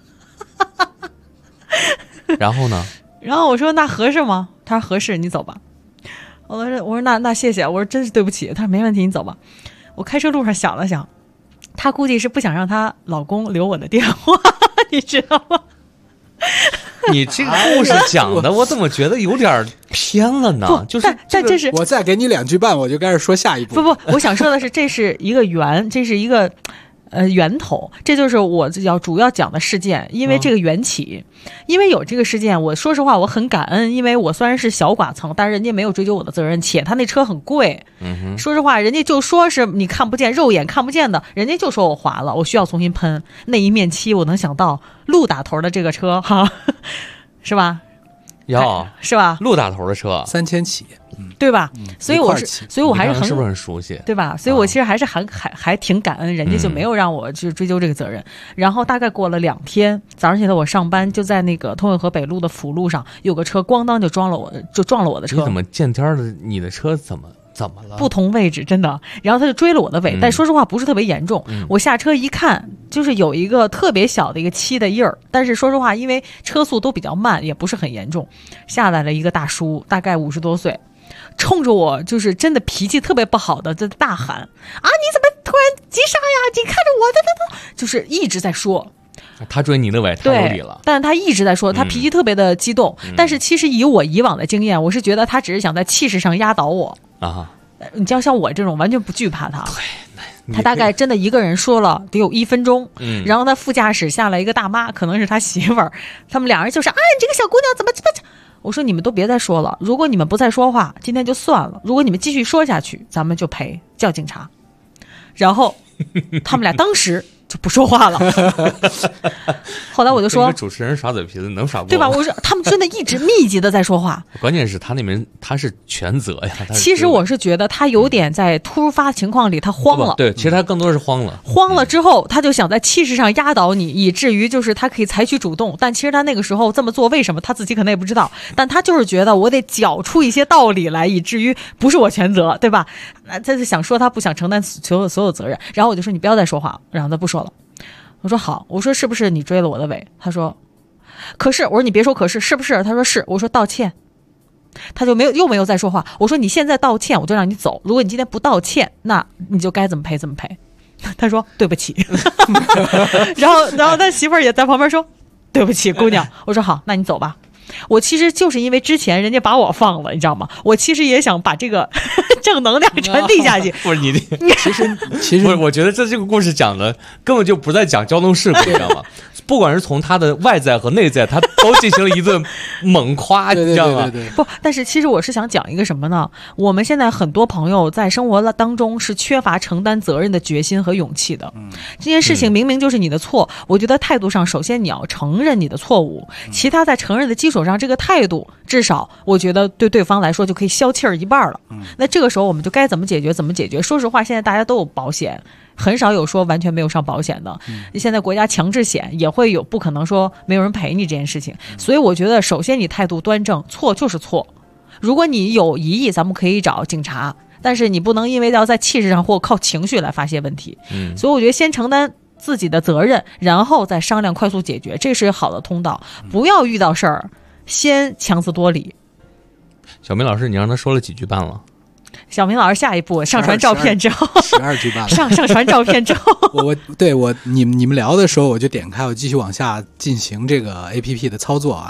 然后呢？ 然后我说那合适吗？他说合适，你走吧。我说那谢谢，我说真是对不起。他说没问题，你走吧。我开车路上想了想，她估计是不想让她老公留我的电话，你知道吗？ 你这个故事讲的，我怎么觉得有点偏了呢？就是这是我再给你2句半，我就开始说下一步。 不，我想说的是，这是一个缘，这是一个源头，这就是我主要讲的事件。因为这个缘起，因为有这个事件，我说实话我很感恩，因为我虽然是小剐蹭，但是人家没有追究我的责任，且他那车很贵。说实话，人家就说是你看不见，肉眼看不见的，人家就说我划了，我需要重新喷那一面漆。我能想到路打头的这个车哈，是吧？是吧？ 路打头的车 3000起， 对吧？所以我还是是不是很熟悉， 对吧？所以我其实还是还挺感恩，人家就没有让我去追究这个责任。然后大概过了2天，早上起来我上班，就在那个通惠河北路的辅路上，有个车咣当就撞了我的车。 你怎么见天的？你的车怎么了？ 不同位置，真的。然后他就追了我的尾，但说实话不是特别严重。我下车一看，就是有一个特别小的一个漆的印儿，但是说实话，因为车速都比较慢，也不是很严重。下来了一个大叔，大概50多岁，冲着我就是真的脾气特别不好的在大喊：“啊，你怎么突然急刹呀？你看着我的，就是一直在说。” 他追你的尾，他有理了。 但是他一直在说，他脾气特别的激动。但是其实以我以往的经验，我是觉得他只是想在气势上压倒我啊。 你知道，像我这种完全不惧怕他。对，他大概真的一个人说了得有1分钟。然后他副驾驶下来一个大妈，可能是他媳妇儿，他们2人就是：“哎，你这个小姑娘怎么？” 我说你们都别再说了，如果你们不再说话，今天就算了，如果你们继续说下去，咱们就赔，叫警察。然后他们俩当时就不说话了。后来我就说， 主持人耍嘴皮子能耍过， 对吧？我说他们真的一直密集的在说话。 关键是他那边他是全责呀。 其实我是觉得他有点在突发情况里他慌了。 对，其实他更多是慌了。 慌了之后，他就想在气势上压倒你，以至于就是他可以采取主动。但其实他那个时候这么做，为什么他自己可能也不知道。但他就是觉得我得搅出一些道理来，以至于不是我全责，对吧？他是想说他不想承担所有责任。然后我就说你不要再说话，然后他不说了。我说好，我说是不是你追了我的尾？他说可是。我说你别说可是，是不是？他说是。我说道歉。他就又没有再说话。我说你现在道歉我就让你走，如果你今天不道歉，那你就该怎么赔怎么赔。他说对不起。然后他媳妇儿也在旁边说对不起姑娘。我说好，那你走吧。我其实就是因为之前人家把我放了，你知道吗？我其实也想把这个正能量传递下去。 不是你，其实我觉得这个故事讲的根本就不在讲交通事故，你知道吗？不管是从他的外在和内在，他都进行了一顿猛夸，你知道吗？ 不，但是其实我是想讲一个什么呢？我们现在很多朋友在生活当中是缺乏承担责任的决心和勇气的。这件事情明明就是你的错，我觉得态度上首先你要承认你的错误，其他在承认的基础上，这个态度至少我觉得对对方来说就可以消气儿一半了。那这个时候我们就该怎么解决怎么解决。说实话，现在大家都有保险，很少有说完全没有上保险的。现在国家强制险也会有，不可能说没有人赔你这件事情。所以我觉得首先你态度端正，错就是错。如果你有疑义，咱们可以找警察，但是你不能因为要在气势上或靠情绪来发泄问题。所以我觉得先承担自己的责任，然后再商量快速解决，这是好的通道。不要遇到事儿先强词夺理。 小明老师，你让他说了几句半了？ 小明老师下一步上传照片之后 ，12句半了。 上传照片之后， 你们聊的时候，我就点开，我继续往下进行这个 APP 的操作。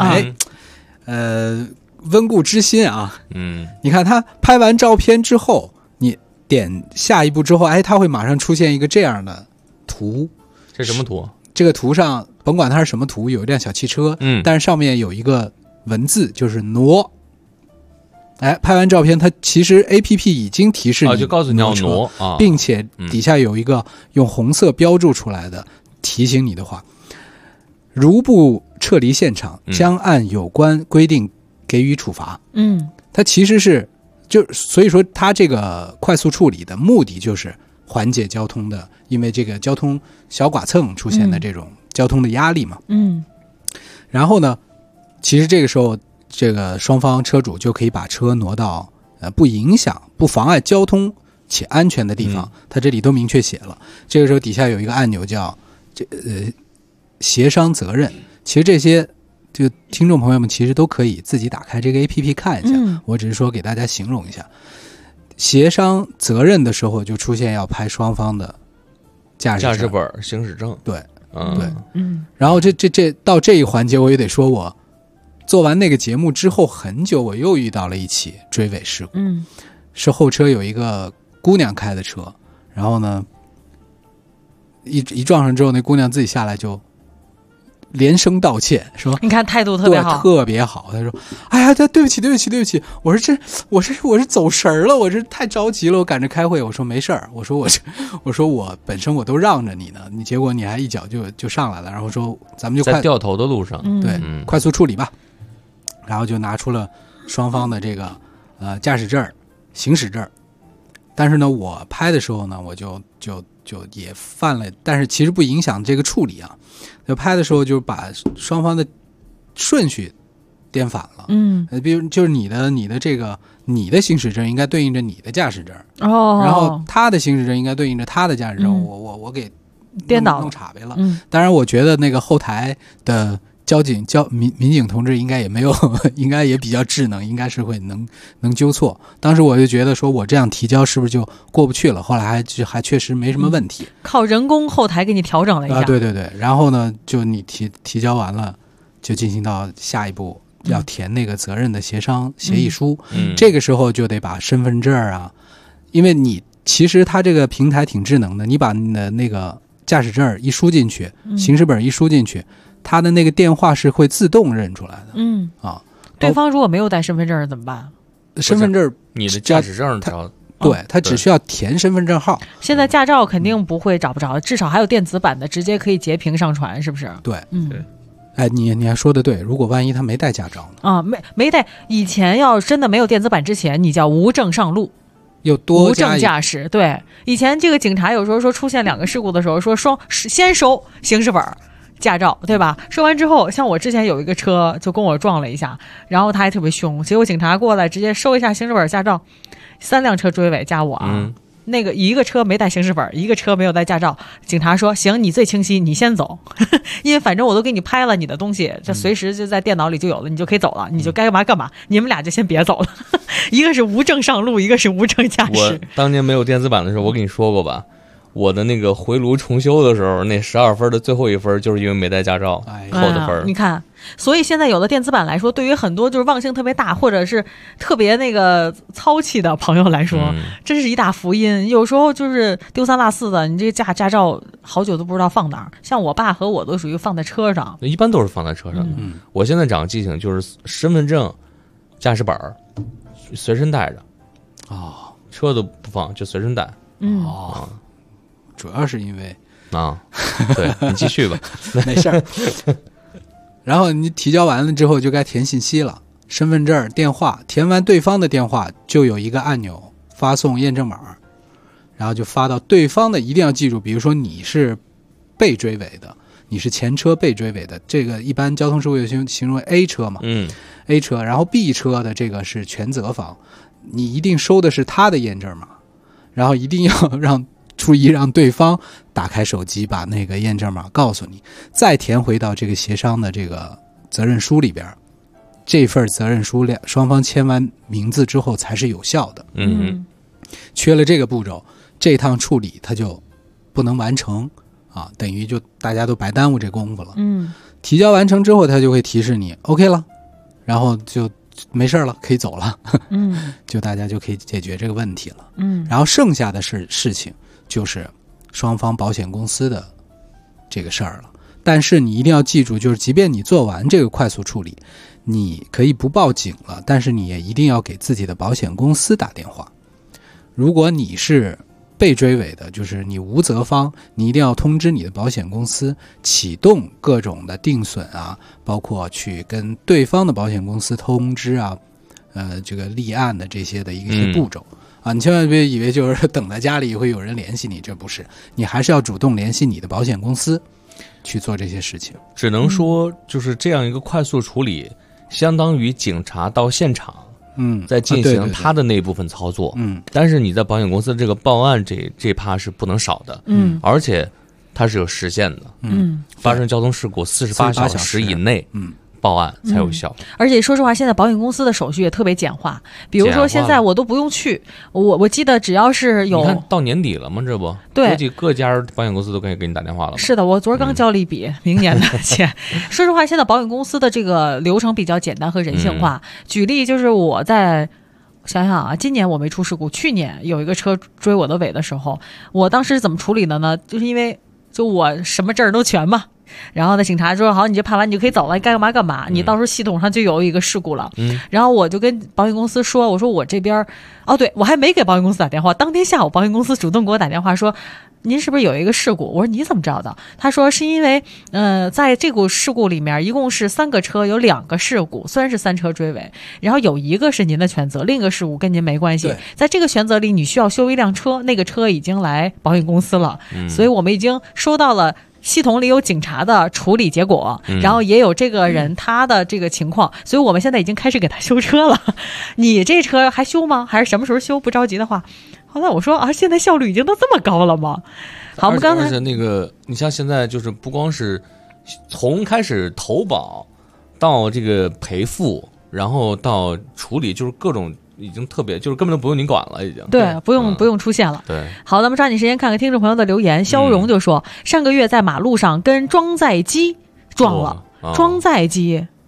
温故知新啊。你看他拍完照片之后，你点下一步之后，他会马上出现一个这样的图。 这什么图？ 这个图上甭管它是什么图，有一辆小汽车，但是上面有一个文字，就是挪。拍完照片，它其实 APP 已经提示你， 就告诉你要挪啊， 并且底下有一个用红色标注出来的提醒你的话：如不撤离现场，将按有关规定给予处罚。它其实是所以说它这个快速处理的目的就是缓解交通的，因为这个交通小剐蹭出现的这种交通的压力嘛。然后呢，其实这个时候，这个双方车主就可以把车挪到不影响、不妨碍交通且安全的地方。它这里都明确写了。这个时候底下有一个按钮叫协商责任。其实这些就听众朋友们其实都可以自己打开这个 APP 看一下。我只是说给大家形容一下，协商责任的时候就出现要拍双方的驾驶本、行驶证。 对，然后这到这一环节，我也得说，我做完那个节目之后很久，我又遇到了一起追尾事故。是后车有一个姑娘开的车，然后呢，一撞上之后，那姑娘自己下来就连声道歉，说：“ 你看态度特别好， 特别好。”她说：“哎呀，对不起。我是走神了，我是太着急了，我赶着开会。”我说：“没事儿。”我说我本身我都让着你呢，你结果你还一脚就上来了，然后说咱们就在掉头的路上， 快速处理吧。然后就拿出了双方的这个驾驶证、行驶证。但是呢，我拍的时候呢，我就也犯了，但是其实不影响这个处理啊。就拍的时候就把双方的顺序颠反了。比如就是你的这个你的行驶证应该对应着你的驾驶证，然后他的行驶证应该对应着他的驾驶证，我给颠倒弄岔呗了。当然，我觉得那个后台的民警同志应该也没有，应该也比较智能，应该是会能纠错。当时我就觉得说我这样提交是不是就过不去了？后来还确实没什么问题， 靠人工后台给你调整了一下。 对。然后呢，就你提交完了，就进行到下一步，要填那个责任的协商协议书。这个时候就得把身份证啊，因为你其实它这个平台挺智能的，你把你的那个驾驶证一输进去，行驶本一输进去。它的那个电话是会自动认出来的。 对方如果没有带身份证怎么办？ 身份证你的驾驶证对，他只需要填身份证号。 现在驾照肯定不会找不着，至少还有电子版的，直接可以截屏上传，是不是？ 对，哎，你还说的对，如果万一他没带驾照呢？ 啊，没带，以前要真的没有电子版之前，你叫无证上路。 又多无证驾驶，对，以前这个警察有时候说出现2个事故的时候，说先收行驶本、驾照，对吧？收完之后，像我之前有一个车就跟我撞了一下，然后他还特别凶，结果警察过来直接收一下行驶本、驾照，3辆车追尾加我啊。那个一个车没带行驶本，一个车没有带驾照，警察说行，你最清晰，你先走，因为反正我都给你拍了你的东西，这随时就在电脑里就有了，你就可以走了，你就该干嘛干嘛，你们俩就先别走了。一个是无证上路，一个是无证驾驶。 我当年没有电子版的时候，我跟你说过吧，我的那个回炉重修的时候，那12分的最后1分就是因为没带驾照扣的分。 你看，所以现在有了电子版来说，对于很多就是忘性特别大或者是特别那个操气的朋友来说，真是一大福音。有时候就是丢三落四的，你这个驾照好久都不知道放哪儿。像我爸和我都属于放在车上， 一般都是放在车上的。我现在长记性就是身份证、驾驶本随身带着，车都不放，就随身带。 主要是因为对，你继续吧。 没事儿。然后你提交完了之后就该填信息了，身份证、电话，填完对方的电话就有一个按钮发送验证码，然后就发到对方的，一定要记住，比如说你是被追尾的，你是前车被追尾的，这个一般交通事故有形容为 A 车嘛，A 车，然后 B 车的这个是全责方，你一定收的是他的验证码，然后一定要注意让对方打开手机，把那个验证码告诉你，再填回到这个协商的这个责任书里边，这份责任书双方签完名字之后才是有效的。缺了这个步骤，这趟处理它就不能完成啊，等于就大家都白耽误这功夫了。提交完成之后，它就会提示你 OK 了，然后就没事了，可以走了。就大家就可以解决这个问题了。然后剩下的事情就是双方保险公司的这个事儿了。但是你一定要记住，就是即便你做完这个快速处理，你可以不报警了，但是你也一定要给自己的保险公司打电话。如果你是被追尾的，就是你无责方，你一定要通知你的保险公司，启动各种的定损啊，包括去跟对方的保险公司通知啊，这个立案的这些的一些步骤。你千万别以为就是等在家里会有人联系你，这不是，你还是要主动联系你的保险公司去做这些事情。 只能说就是这样一个快速处理，相当于警察到现场在进行他的那部分操作。但是你在保险公司这个报案这趴是不能少的。而且它是有时限的。发生交通事故48小时以内报案才有效。 而且说实话，现在保险公司的手续也特别简化，比如说现在我都不用去，我记得只要是有， 你看到年底了吗？这不对， 估计各家保险公司都可以给你打电话了。 是的，我昨儿刚交了一笔明年的钱。说实话，现在保险公司的这个流程比较简单和人性化。举例就是我在想想啊，今年我没出事故，去年有一个车追我的尾的时候，我当时怎么处理的呢？就是因为就我什么证都全嘛。然后呢，警察说好，你就判完你就可以走了，你该干嘛干嘛，你到时候系统上就有一个事故了。然后我就跟保险公司说，我说我这边对，我还没给保险公司打电话，当天下午保险公司主动给我打电话说，您是不是有一个事故？我说你怎么知道的？他说是因为在这个事故里面一共是3个车，有2个事故，虽然是3车追尾，然后有一个是您的全责，另一个事故跟您没关系。在这个全责里，你需要修一辆车，那个车已经来保险公司了，所以我们已经收到了。系统里有警察的处理结果，然后也有这个人他的这个情况，所以我们现在已经开始给他修车了。你这车还修吗？还是什么时候修？不着急的话。后来我说现在效率已经都这么高了吗？好，我们刚才而且那个，你像现在就是不光是从开始投保到这个赔付，然后到处理，就是各种。已经特别，就是根本都不用你管了，已经。 对，不用出现了。 对， 好，那么抓紧时间看看听众朋友的留言。肖荣就说，上个月在马路上跟装载机撞了。装载机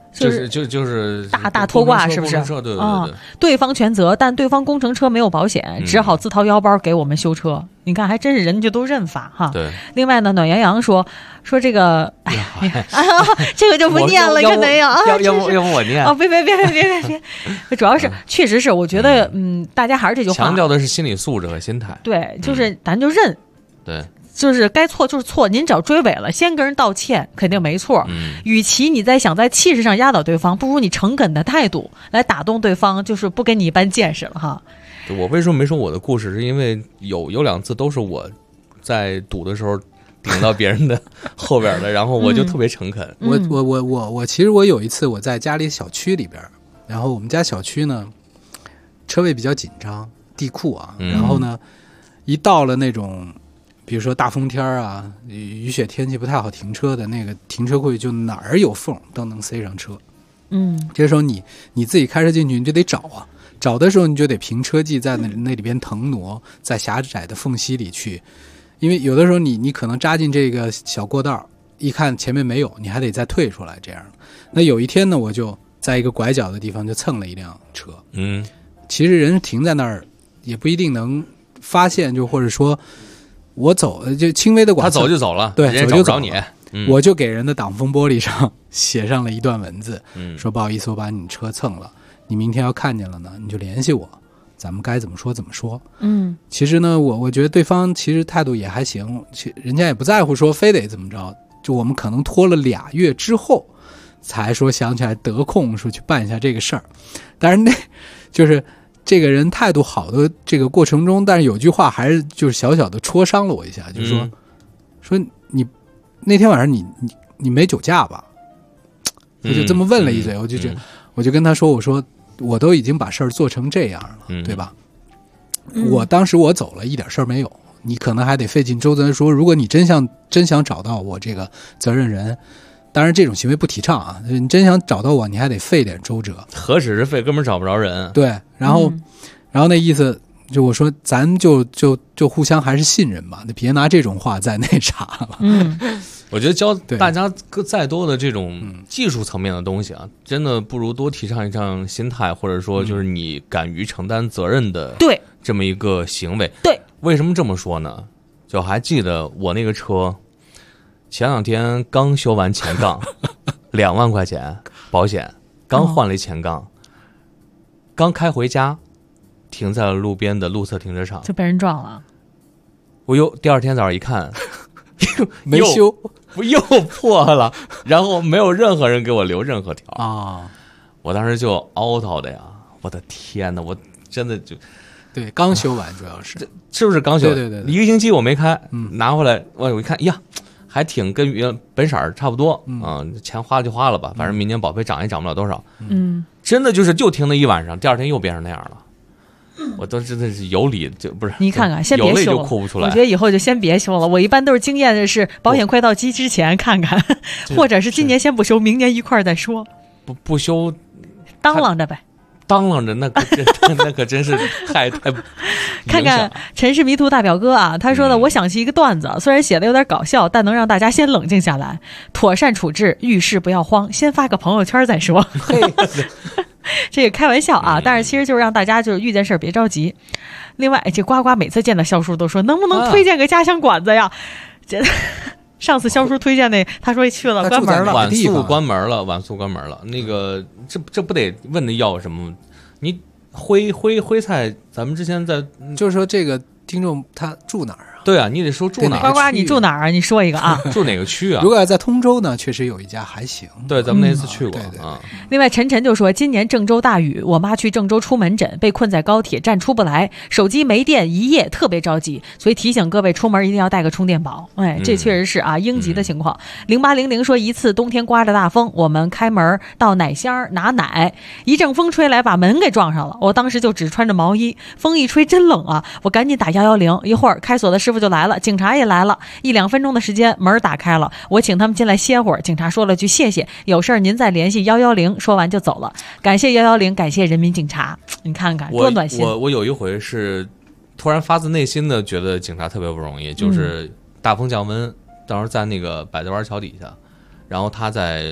就是大拖挂，是不是？ 对， 对方全责，但对方工程车没有保险，只好自掏腰包给我们修车。你看，还真是人家都认法哈。 对。 另外呢，暖洋洋说这个，这个就不念了，看没有啊？ 要不我念？ 哦，别，主要是确实是，我觉得大家还是这句话， 强调的是心理素质和心态。 对，就是咱就认。 对。 就是该错就是错，您只要追尾了，先跟人道歉，肯定没错。与其你想在气势上压倒对方，不如你诚恳的态度来打动对方，就是不跟你一般见识了哈。 我为什么没说我的故事？是因为有2次都是我在赌的时候顶到别人的后边的，然后我就特别诚恳。 我其实我有一次我在家里小区里边，然后我们家小区呢车位比较紧张，地库啊，然后呢一到了那种。比如说大风天啊，雨雪天气不太好停车的那个停车库，就哪儿有缝都能塞上车。这时候你自己开车进去，你就得找啊，找的时候你就得凭车技在那里边腾挪，在狭窄的缝隙里去，因为有的时候你可能扎进这个小过道，一看前面没有，你还得再退出来这样。那有一天呢，我就在一个拐角的地方就蹭了一辆车。其实人停在那儿也不一定能发现，就或者说。我走就轻微的剐蹭， 他走就走了， 对， 人走就走你。 我就给人的挡风玻璃上写上了一段文字，说不好意思，我把你车蹭了，你明天要看见了呢，你就联系我，咱们该怎么说怎么说。其实呢，我觉得对方其实态度也还行，人家也不在乎说非得怎么着，就我们可能拖了2月之后，才说想起来得空说去办一下这个事儿，但是那就是。这个人态度好的这个过程中，但是有句话还是就是小小的戳伤了我一下，就是说你那天晚上你没酒驾吧？我就这么问了一嘴，我就跟他说，我说我都已经把事儿做成这样了，对吧？我当时我走了，一点事儿没有，你可能还得费尽周折说，如果你真想找到我这个责任人。当然，这种行为不提倡啊！你真想找到我，你还得费点周折。 何止是费，根本找不着人。 对，然后那意思就我说，咱就互相还是信任吧，别拿这种话再那啥了。 我觉得教大家再多的这种技术层面的东西啊，真的不如多提倡一倡心态，或者说就是你敢于承担责任的这么一个行为。 对， 为什么这么说呢？就还记得我那个车。前2天刚修完前杠，2万块钱保险，刚换了一前杠，刚开回家，停在了路边的路侧停车场， 就被人撞了。 我第2天早上一看， 没修， 又破了，然后没有任何人给我留任何条啊！ 我当时就凹槽的呀，我的天哪，我真的就对刚修完，主要是是不是刚修？ 对 1个星期我没开，拿回来我一看呀。还挺跟本色差不多，钱花了就花了吧，反正明年保费涨也涨不了多少。真的就停了1晚上，第2天又变成那样了。我都真的是有理就不是。 你看看，先别修了， 有泪就哭不出来。 我觉得以后就先别修了。我一般都是经验的是保险快到期之前看看，或者是今年先不修，明年一块再说。 不修， 当啷着呗。 当啷着那可真是太看看陈氏迷途大表哥啊，他说的我想起一个段子，虽然写的有点搞笑，但能让大家先冷静下来，妥善处置，遇事不要慌，先发个朋友圈再说。这个开玩笑啊，但是其实就是让大家就是遇见事别着急。另外，这呱呱每次见到肖叔都说能不能推荐个家乡馆子呀？上次肖叔推荐那，他说去了关门了， 晚速关门了。那个这不得问的要什么？你徽菜，咱们之前在就是说这个听众他住哪儿啊？ 对啊，你得说住哪儿。 呱呱，你住哪儿啊？你说一个啊。 住哪个区啊？ 如果要在通州呢，确实有一家还行。 对，咱们那次去过啊。 另外，晨晨就说，今年郑州大雨，我妈去郑州出门诊，被困在高铁站出不来，手机没电一夜，特别着急，所以提醒各位出门一定要带个充电宝。哎，这确实是啊，应急的情况。0800说，一次冬天刮着大风，我们开门到奶箱拿奶，一阵风吹来，把门给撞上了。我当时就只穿着毛衣，风一吹真冷啊，我赶紧打110，一会儿开锁的师傅就来了，警察也来了，1-2分钟的时间，门打开了，我请他们进来歇会儿。警察说了句谢谢，有事儿您再联系110，说完就走了。感谢110，感谢人民警察。你看看多暖心。 我有一回是突然发自内心的觉得警察特别不容易，就是大风降温，当时在那个百子湾桥底下，然后他在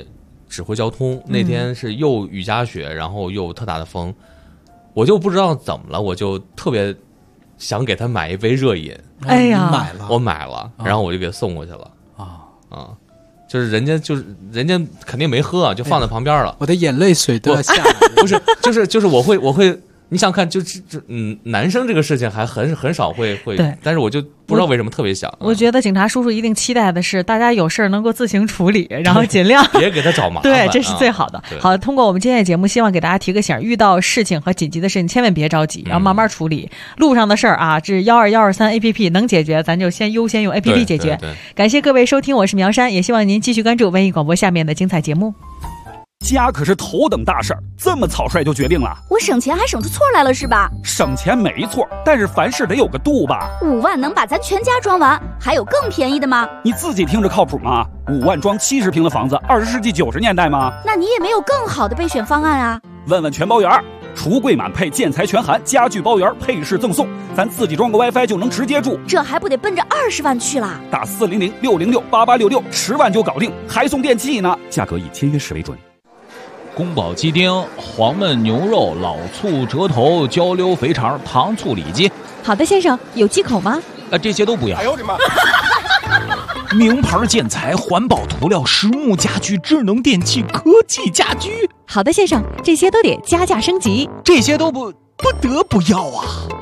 指挥交通，那天是又雨夹雪，然后又特大的风，我就不知道怎么了，我就特别想给他买一杯热饮。 哎呀， 我买了，然后我就给他送过去了。就是人家肯定没喝啊，就放在旁边了。 我的眼泪水都要下来。 不是，就是我会，你想看，男生这个事情还很少会， 对， 但是我就不知道为什么特别想。 我觉得警察叔叔一定期待的是大家有事能够自行处理，然后尽量别给他找麻烦。 对，这是最好的。好，通过我们今天的节目，希望给大家提个醒，遇到事情和紧急的事情千万别着急，然后慢慢处理。路上的事儿啊，这12123 APP 能解决，咱就先优先用 APP 解决。感谢各位收听，我是苗山，也希望您继续关注文艺广播下面的精彩节目。 家可是头等大事儿，这么草率就决定了？ 我省钱还省出错来了是吧？ 省钱没错，但是凡事得有个度吧。 5万能把咱全家装完，还有更便宜的吗？ 你自己听着靠谱吗？5万装70平的房子，20世纪90年代吗？ 那你也没有更好的备选方案啊？ 问问全包圆，橱柜满配，建材全含，家具包圆，配饰赠送，咱自己装个 WiFi 就能直接住， 这还不得奔着20万去了？ 打400-606-8866，10万就搞定，还送电器呢，价格以签约时为准。 宫保鸡丁、黄焖牛肉、老醋折头、焦溜肥肠、糖醋里脊。 好的，先生，有忌口吗？ 这些都不要。 哎呦我的妈！ 名牌建材、环保涂料、实木家具、智能电器、科技家居。 好的，先生，这些都得加价升级。 这些都不得不要啊！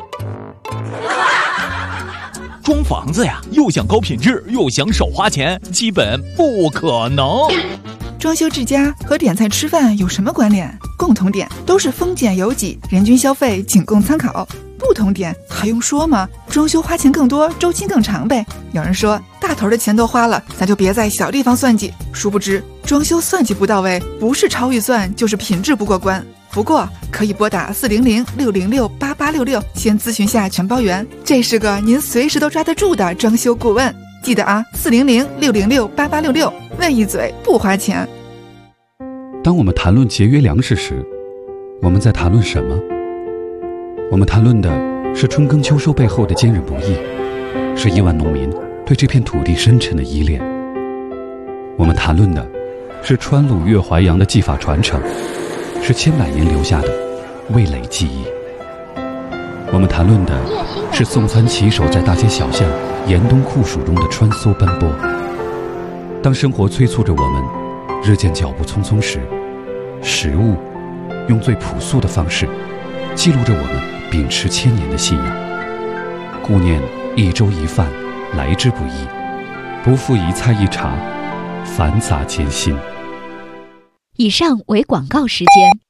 装房子呀，又想高品质，又想少花钱，基本不可能。 装修之家和点菜吃饭有什么关联？共同点都是丰俭由己，人均消费仅供参考。不同点还用说吗？装修花钱更多，周期更长呗。有人说大头的钱都花了，咱就别在小地方算计。殊不知装修算计不到位，不是超预算就是品质不过关。不过可以拨打400-606-8866先咨询下全包圆，这是个您随时都抓得住的装修顾问。记得啊，400-606-8866，问一嘴不花钱。 当我们谈论节约粮食时，我们在谈论什么？我们谈论的是春耕秋收背后的坚韧不易，是亿万农民对这片土地深沉的依恋。我们谈论的是川鲁粤淮扬的技法传承，是千百年留下的味蕾记忆。我们谈论的是送餐骑手在大街小巷严冬酷暑中的穿梭奔波。当生活催促着我们日渐脚步匆匆时，食物用最朴素的方式记录着我们秉持1000年的信仰。顾念一粥一饭来之不易，不负一菜一茶繁杂艰辛。 以上为广告时间。